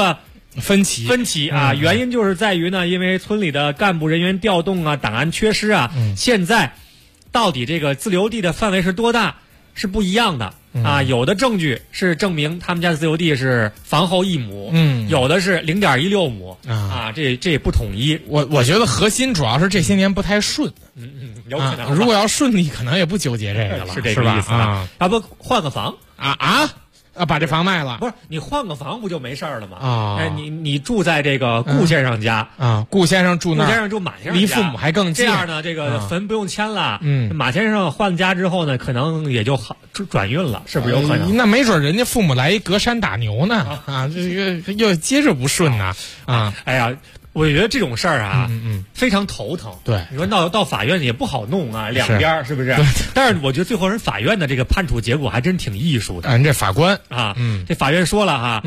分歧啊，原因就是在于呢，因为村里的干部人员调动啊，档案缺失啊，现在到底这个自留地的范围是多大是不一样的。啊，有的证据是证明他们家的自留地是房后1亩，有的是0.16亩啊，这也不统一。 我觉得核心主要是这些年不太顺， 有可能。 如果要顺利，可能也不纠结这个了， 是这个意思啊。 要不换个房把这房卖了？ 不是，你换个房不就没事了吗？你住在这个顾先生家顾先生住那儿， 顾先生住马先生家， 离父母还更近。 这样呢，这个坟不用迁了。马先生换家之后呢，可能也就好转运了，是不是有可能？ 那没准人家父母来一隔山打牛呢这个又接着不顺呢哎呀。我觉得这种事儿啊，非常头疼。 对， 你说到法院也不好弄啊，两边是不是？但是我觉得最后人法院的这个判处结果还真挺艺术的。 这法官这法院说了哈，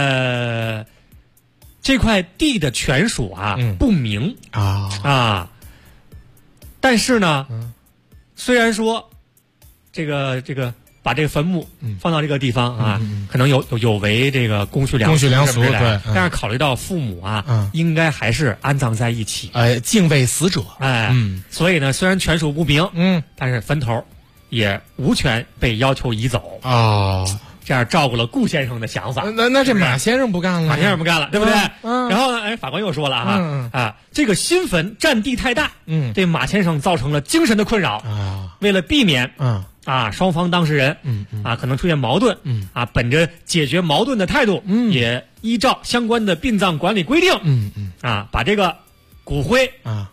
这块地的权属不明但是呢，虽然说这个把这个坟墓放到这个地方可能有违这个公序良俗， 对。 但是考虑到父母应该还是安葬在一起， 敬畏死者， 所以呢，虽然权属不明，但是坟头也无权被要求移走这样照顾了顾先生的想法。 那这马先生不干了， 马先生不干了，对不对？然后呢，法官又说了这个新坟占地太大，对马先生造成了精神的困扰为了避免双方当事人可能出现矛盾本着解决矛盾的态度也依照相关的殡葬管理规定把这个骨灰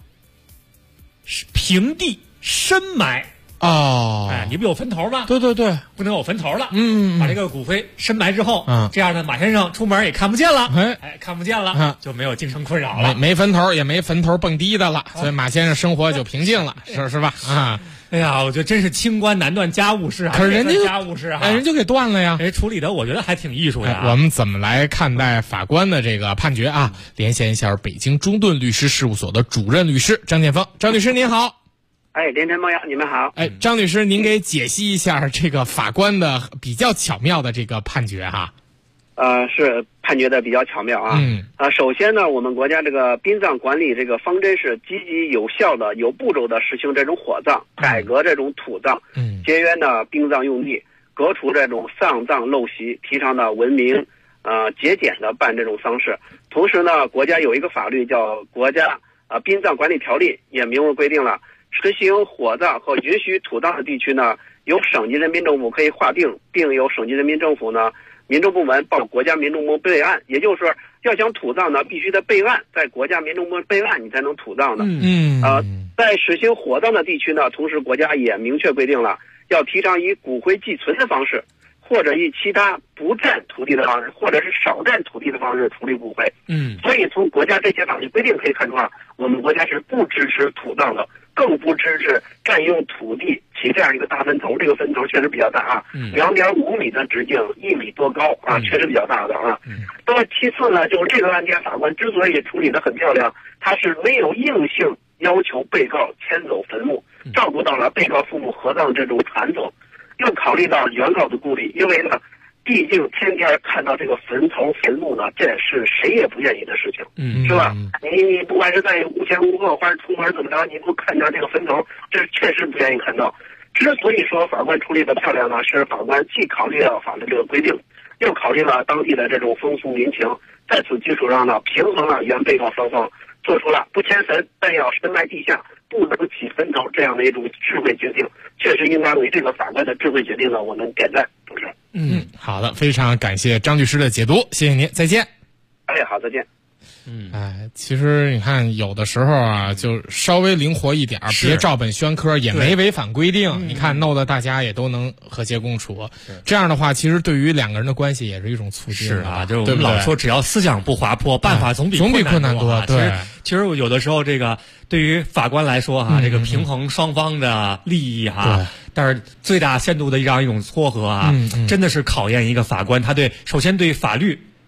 平地深埋你不有坟头吗？ 对， 不能有坟头了。把这个骨灰深埋之后，这样呢，马先生出门也看不见了，看不见了，就没有精神困扰了。 没坟头，也没坟头蹦迪的了，所以马先生生活就平静了，是吧？ 哎呀，我觉得真是清官难断家务事可是人家家务事人就给断了呀。 处理的我觉得还挺艺术的。 我们怎么来看待法官的这个判决连线一下北京中盾律师事务所的主任律师张建峰，张律师您好。 连晨梦瑶，你们好。 张律师，您给解析一下这个法官的比较巧妙的这个判决是判决的比较巧妙首先呢，我们国家这个殡葬管理这个方针是积极有效的、有步骤的实行这种火葬，改革这种土葬，节约呢殡葬用地，革除这种丧葬陋习，提倡的文明节俭的办这种丧事。同时呢，国家有一个法律叫《国家殡葬管理条例》，也明文规定了实行火葬和允许土葬的地区呢，由省级人民政府可以划定，并由省级人民政府呢民政部门报国家民政部备案。也就是说，要想土葬呢，必须得备案，在国家民政部备案，你才能土葬的。在实行火葬的地区呢，同时国家也明确规定了，要提倡以骨灰寄存的方式，或者以其他不占土地的方式，或者是少占土地的方式处理骨灰。所以从国家这些法律规定可以看出我们国家是不支持土葬的，更不支持占用土地起这样一个大坟头。这个坟头确实比较大2.5米的直径，1米多高确实比较大的那么其次呢，就是这个案件法官之所以处理得很漂亮，他是没有硬性要求被告迁走坟墓，照顾到了被告父母合葬这种传统，又考虑到原告的顾虑，因为呢，毕竟天天看到这个坟头坟墓呢，这是谁也不愿意的事情，是吧？你不管是在无前无后，或者出门怎么着，你不看到这个坟头，这确实不愿意看到。之所以说法官处理的漂亮呢，是法官既考虑了法律这个规定，又考虑了当地的这种风俗民情，在此基础上呢，平衡了原被告双方，做出了不迁坟但要深埋地下，不能起坟头这样的一种智慧决定。确实应该为这个法官的智慧决定呢，我们点赞，主持人。 好的，非常感谢张律师的解读，谢谢您，再见。 好，再见。 其实你看，有的时候就稍微灵活一点，别照本宣科，也没违反规定。你看，弄得大家也都能和谐共处。这样的话，其实对于两个人的关系也是一种促进。 就是我们老说，只要思想不滑坡，办法总比困难多。其实有的时候，这个对于法官来说这个平衡双方的利益但是最大限度的这样一种撮合真的是考验一个法官，他首先对法律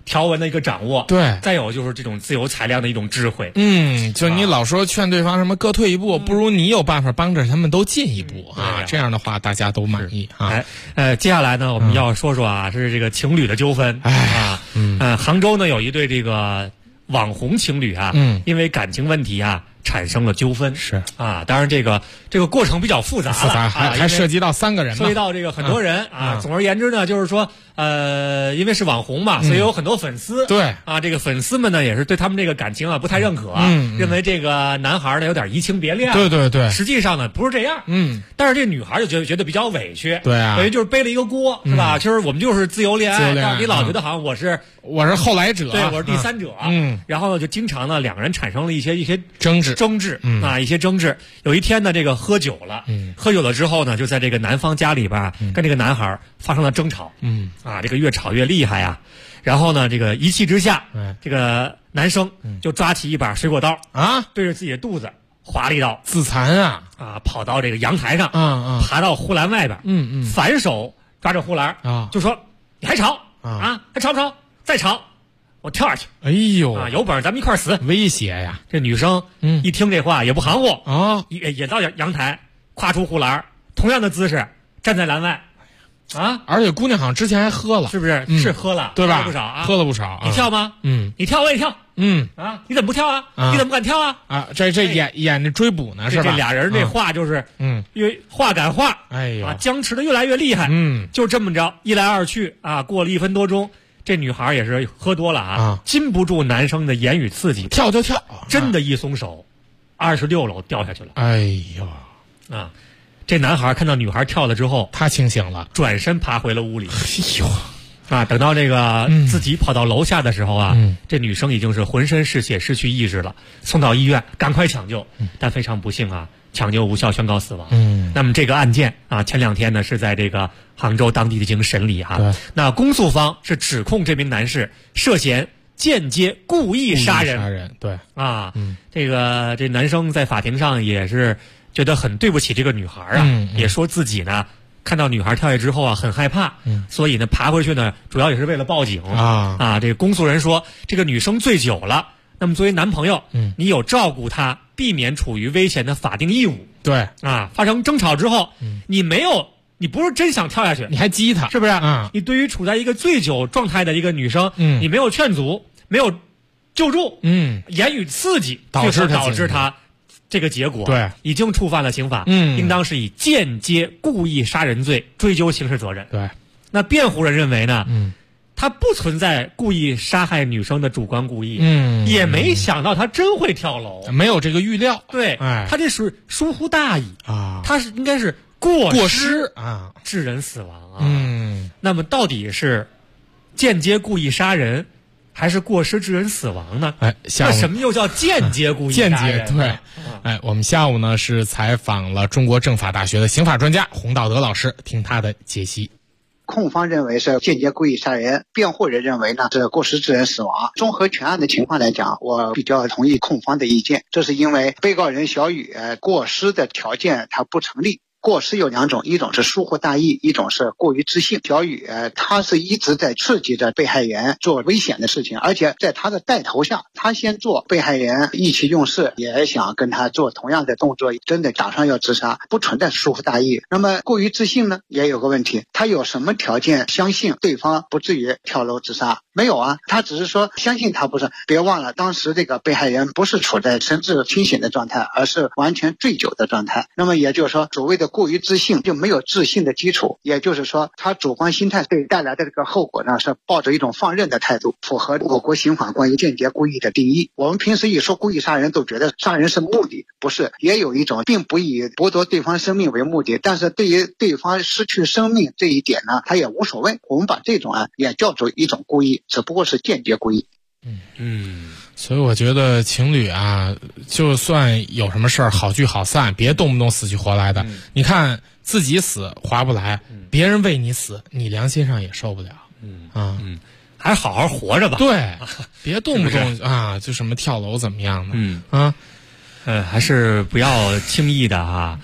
条文的一个掌握， 对， 再有就是这种自由裁量的一种智慧。 就你老说劝对方什么各退一步，不如你有办法帮着他们都进一步啊，这样的话大家都满意啊。 接下来呢，我们要说说啊，是这个情侣的纠纷啊。杭州呢有一对这个网红情侣啊，因为感情问题啊产生了纠纷。 是啊，当然这个过程比较复杂了， 还涉及到3个人嘛， 涉及到这个很多人啊。总而言之呢，就是说因为是网红嘛，所以有很多粉丝。 对啊，这个粉丝们呢也是对他们这个感情啊不太认可，认为这个男孩呢有点移情别恋。 对， 实际上呢不是这样。但是这女孩就觉得比较委屈。 对啊， 等于就是背了一个锅，是吧？其实我们就是自由恋爱，但是你老觉得好像我是后来者， 对，我是第三者。然后呢就经常呢两个人产生了一些争执啊，一些争执。有一天呢这个喝酒了，喝酒了之后呢就在这个男方家里边跟这个男孩发生了争吵。这个越吵越厉害呀。然后呢这个一气之下，这个男生就抓起一把水果刀啊，对着自己的肚子划了一刀， 自残啊， 跑到这个阳台上，爬到护栏外边，反手抓着护栏啊，就说你还吵啊，还吵不吵？再吵我跳下去！ 哎呦有本事咱们一块死！ 威胁呀！ 这女生一听这话也不含糊啊，也到阳台，跨出护栏，同样的姿势站在栏外。 而且姑娘好像之前还喝了， 是不是？是喝了， 对吧？ 喝了不少啊， 喝了不少。 你跳吗？你跳我也跳。你怎么不跳啊？你怎么不敢跳啊？ 这演着追捕呢，是吧？ 这俩人这话就是因为话赶话，僵持的越来越厉害。就这么着一来二去啊，过了1分多钟，这女孩也是喝多了啊，禁不住男生的言语刺激， 跳就跳， 真的一松手，26楼掉下去了。 哎呦这男孩看到女孩跳了之后， 他清醒了， 转身爬回了屋里。 哎呦， 等到这个自己跑到楼下的时候啊，这女生已经是浑身是血，失去意识了，送到医院，赶快抢救，但非常不幸啊，抢救无效，宣告死亡。那么这个案件啊，前2天呢是在这个杭州当地进行审理啊。那公诉方是指控这名男士涉嫌间接故意杀人。 对啊，这男生在法庭上也是觉得很对不起这个女孩啊，也说自己呢看到女孩跳下之后啊很害怕，所以呢爬回去呢主要也是为了报警这个公诉人说这个女生醉酒了，那么作为男朋友，你有照顾她避免处于危险的法定义务。 对发生争吵之后，你不是真想跳下去， 你还激她， 是不是？你对于处在一个醉酒状态的一个女生，你没有劝阻，没有救助，言语刺激，导致她这个结果， 对， 已经触犯了刑法，应当是以间接故意杀人罪追究刑事责任。 对， 那辩护人认为呢，他不存在故意杀害女生的主观故意，也没想到他真会跳楼， 没有这个预料。 对，他这是疏忽大意啊，他应该是过失啊，致人死亡啊。那么到底是间接故意杀人，还是过失致人死亡呢？那什么又叫间接故意杀人？ 对，我们下午呢是采访了中国政法大学的刑法专家洪道德老师，听他的解析。 控方认为是间接故意杀人，辩护人认为呢是过失致人死亡。综合全案的情况来讲，我比较同意控方的意见，这是因为被告人小雨过失的条件它不成立。过失有2种，一种是疏忽大意，一种是过于自信。小雨他是一直在刺激着被害人做危险的事情，而且在他的带头下，他先做，被害人意气用事，也想跟他做同样的动作，真的打算要自杀，不存在疏忽大意。那么过于自信呢，也有个问题，他有什么条件相信对方不至于跳楼自杀？没有啊，他只是说相信他不是。别忘了，当时这个被害人不是处在神志清醒的状态，而是完全醉酒的状态。那么也就是说，所谓的过于自信就没有自信的基础，也就是说他主观心态对带来的这个后果呢是抱着一种放任的态度，符合我国刑法关于间接故意的定义。我们平时一说故意杀人都觉得杀人是目的，不是，也有一种并不以剥夺对方生命为目的，但是对于对方失去生命这一点呢他也无所谓，我们把这种也叫做一种故意，只不过是间接故意。 所以我觉得情侣啊，就算有什么事儿好聚好散，别动不动死去活来的。你看自己死划不来，别人为你死，你良心上也受不了。 还是好好活着吧。 对，别动不动啊就什么跳楼怎么样的。还是不要轻易的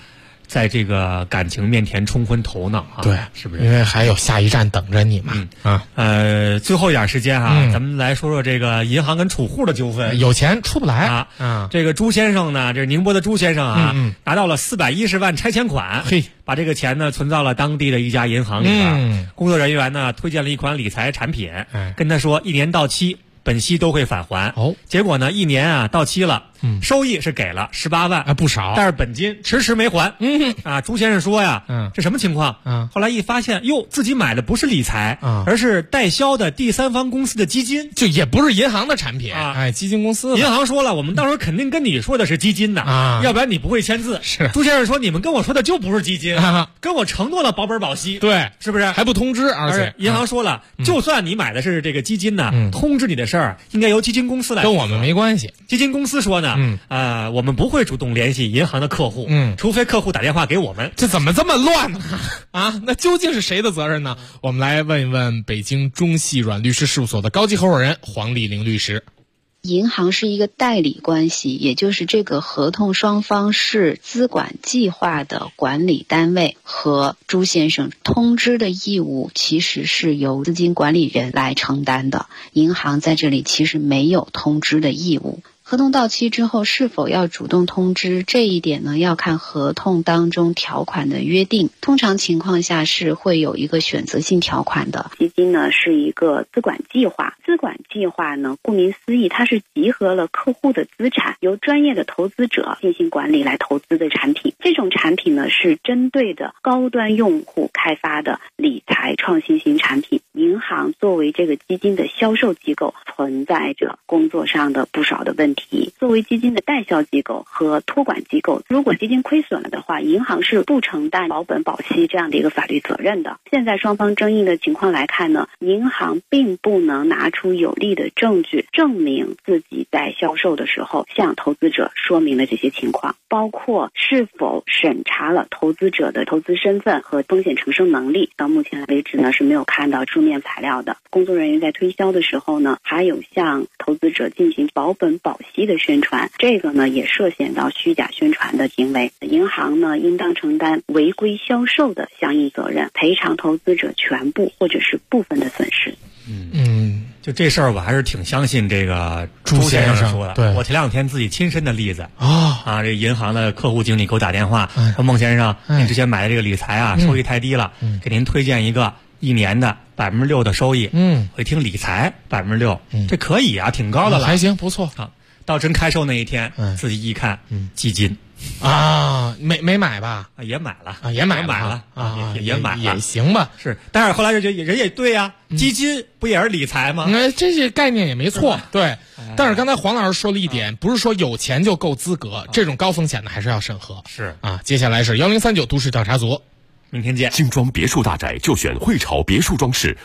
在这个感情面前冲昏头脑啊， 对， 是不是？ 因为还有下一站等着你嘛。 最后一点时间咱们来说说这个银行跟储户的纠纷。 有钱出不来这个朱先生呢，这是宁波的朱先生拿到了410万拆迁款，把这个钱呢存到了当地的一家银行里边。工作人员呢推荐了一款理财产品，跟他说1年到期，本息都会返还。结果呢1年到期了，收益是给了18万， 不少， 但是本金迟迟没还。朱先生说呀，这什么情况？后来一发现，自己买的不是理财，而是代销的第三方公司的基金， 就也不是银行的产品基金公司。 银行说了，我们到时候肯定跟你说的是基金的要不然你不会签字。 是朱先生说，你们跟我说的就不是基金，跟我承诺了保本保息， 对， 是不是？ 还不通知，而且银行说了，就算你买的是这个基金呢，通知你的事儿应该由基金公司来， 跟我们没关系。 基金公司说呢，我们不会主动联系银行的客户，除非客户打电话给我们。 这怎么这么乱呢？那究竟是谁的责任呢？我们来问一问北京中细软律师事务所的高级合伙人黄丽玲律师。 银行是一个代理关系，也就是这个合同双方是资管计划的管理单位，和朱先生通知的义务其实是由资金管理人来承担的，银行在这里其实没有通知的义务。合同到期之后是否要主动通知，这一点呢要看合同当中条款的约定，通常情况下是会有一个选择性条款的。基金呢是一个资管计划，资管计划呢顾名思义，它是集合了客户的资产，由专业的投资者进行管理来投资的产品。这种产品呢是针对的高端用户开发的理财创新型产品。银行作为这个基金的销售机构，存在着工作上的不少的问题。作为基金的代销机构和托管机构，如果基金亏损了的话，银行是不承担保本保息这样的一个法律责任的。现在双方争议的情况来看呢，银行并不能拿出有力的证据证明自己在销售的时候向投资者说明了这些情况，包括是否审查了投资者的投资身份和风险承受能力。到目前为止呢是没有看到书面材料的。工作人员在推销的时候呢，还有向投资者进行保本保息的宣传，这个呢也涉嫌到虚假宣传的行为。银行呢应当承担违规销售的相应责任，赔偿投资者全部或者是部分的损失。 就这事儿我还是挺相信这个朱先生说的。 对， 我前两天自己亲身的例子这银行的客户经理给我打电话说，孟先生，您之前买的这个理财收益太低了，给您推荐一个1年的6%的收益。我一听理财6%，这可以啊，挺高的了， 还行，不错。 到真开售那一天，自己一看，基金没买吧？ 也买了也买了也买了， 也行吧。 是，但是后来人也对呀，基金不也是理财吗？ 这些概念也没错，对。但是刚才黄老师说了一点，不是说有钱就够资格，这种高风险的还是要审核。 是接下来是1039都市调查组。 明天见。 精装别墅大宅就选汇潮别墅装饰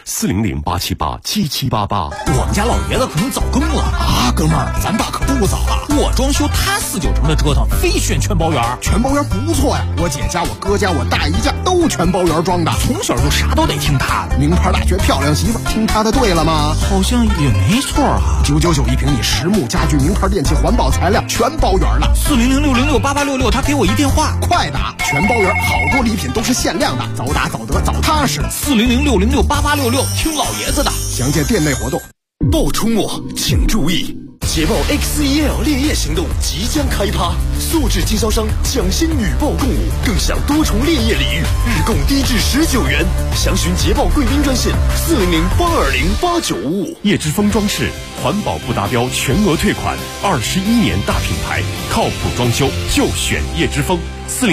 ，400-878-7788。 我们家老爷子可能早更了啊，哥们儿，咱爸可不早了。我装修他4、9成的折腾，非选全包圆。 全包圆不错呀，我姐家、我哥家、我大姨家都全包圆装的， 从小就啥都得听他的。 名牌大学漂亮媳妇，听他的对了吗？ 好像也没错啊。 999一平米，实木家具、名牌电器、环保材料，全包圆了。 400-606-8866，他给我一电话， 快打！全包圆，好多礼品都是限量的，早打早得早踏实。 400-606-8866，听老爷子的。 详见店内活动。 报出没，请注意！捷豹 XEL 恋夜行动即将开趴，素质经销商抢先女报共舞，更享多重恋夜礼遇，日供低至19元。详询捷豹贵宾专线400-820-8955。 叶之峰装饰，环保不达标全额退款，21年大品牌，靠谱装修就选叶之峰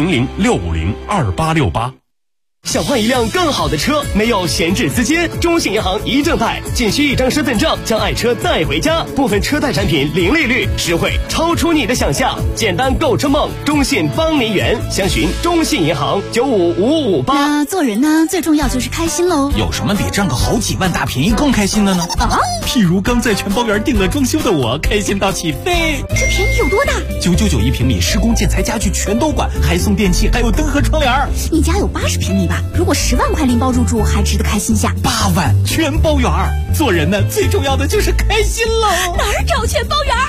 ，400-650-2868。 想换一辆更好的车，没有闲置资金，中信银行一证贷，仅需1张身份证，将爱车带回家。部分车贷产品零利率，实惠超出你的想象。简单购车梦，中信帮您圆。详询中信银行955558。 那做人呢，最重要就是开心喽。 有什么比赚个好几万大便宜更开心的呢？ 譬如刚在全包园订了装修的我，开心到起飞。 这便宜有多大 ？999一平米，施工建材家具全都管，还送电器，还有灯和窗帘。 你家有80平米吧？ 吧？如果10万块拎包入住，还值得开心下。 8万全包圆儿，做人呢最重要的就是开心喽。 哪儿找全包圆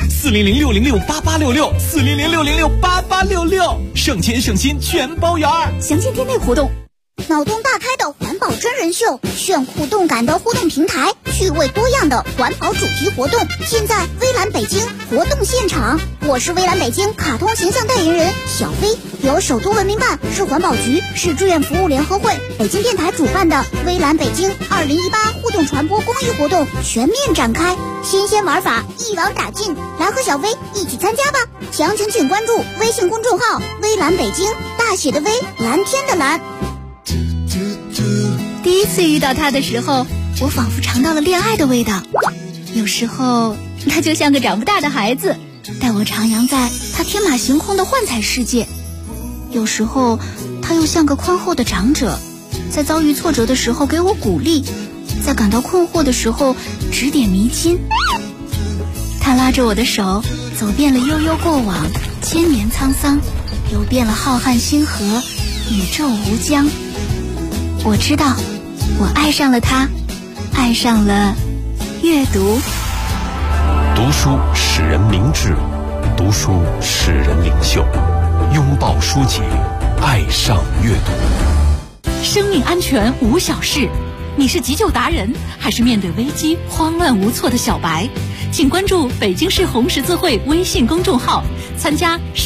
？400-606-8866，400-606-8866，省钱省心全包圆儿。 详情店内活动。脑洞大开的环保真人秀，炫酷动感的互动平台，趣味多样的环保主题活动，现在微蓝北京活动现场。我是微蓝北京卡通形象代言人小薇，由首都文明办、市环保局、市志愿服务联合会、北京电台主办的微蓝北京2018互动传播公益活动全面展开，新鲜玩法一网打尽，来和小薇一起参加吧！详情请关注微信公众号微蓝北京，大写的微，蓝天的蓝。第一次遇到他的时候，我仿佛尝到了恋爱的味道。有时候他就像个长不大的孩子，带我徜徉在他天马行空的幻彩世界；有时候他又像个宽厚的长者，在遭遇挫折的时候给我鼓励，在感到困惑的时候指点迷津。他拉着我的手，走遍了悠悠过往，千年沧桑，游遍了浩瀚星河，宇宙无疆。我知道，我爱上了他，爱上了阅读。 读书使人明智，读书使人领袖。拥抱书籍，爱上阅读。 生命安全无小事，你是急救达人，还是面对危机慌乱无措的小白？请关注北京市红十字会微信公众号，参加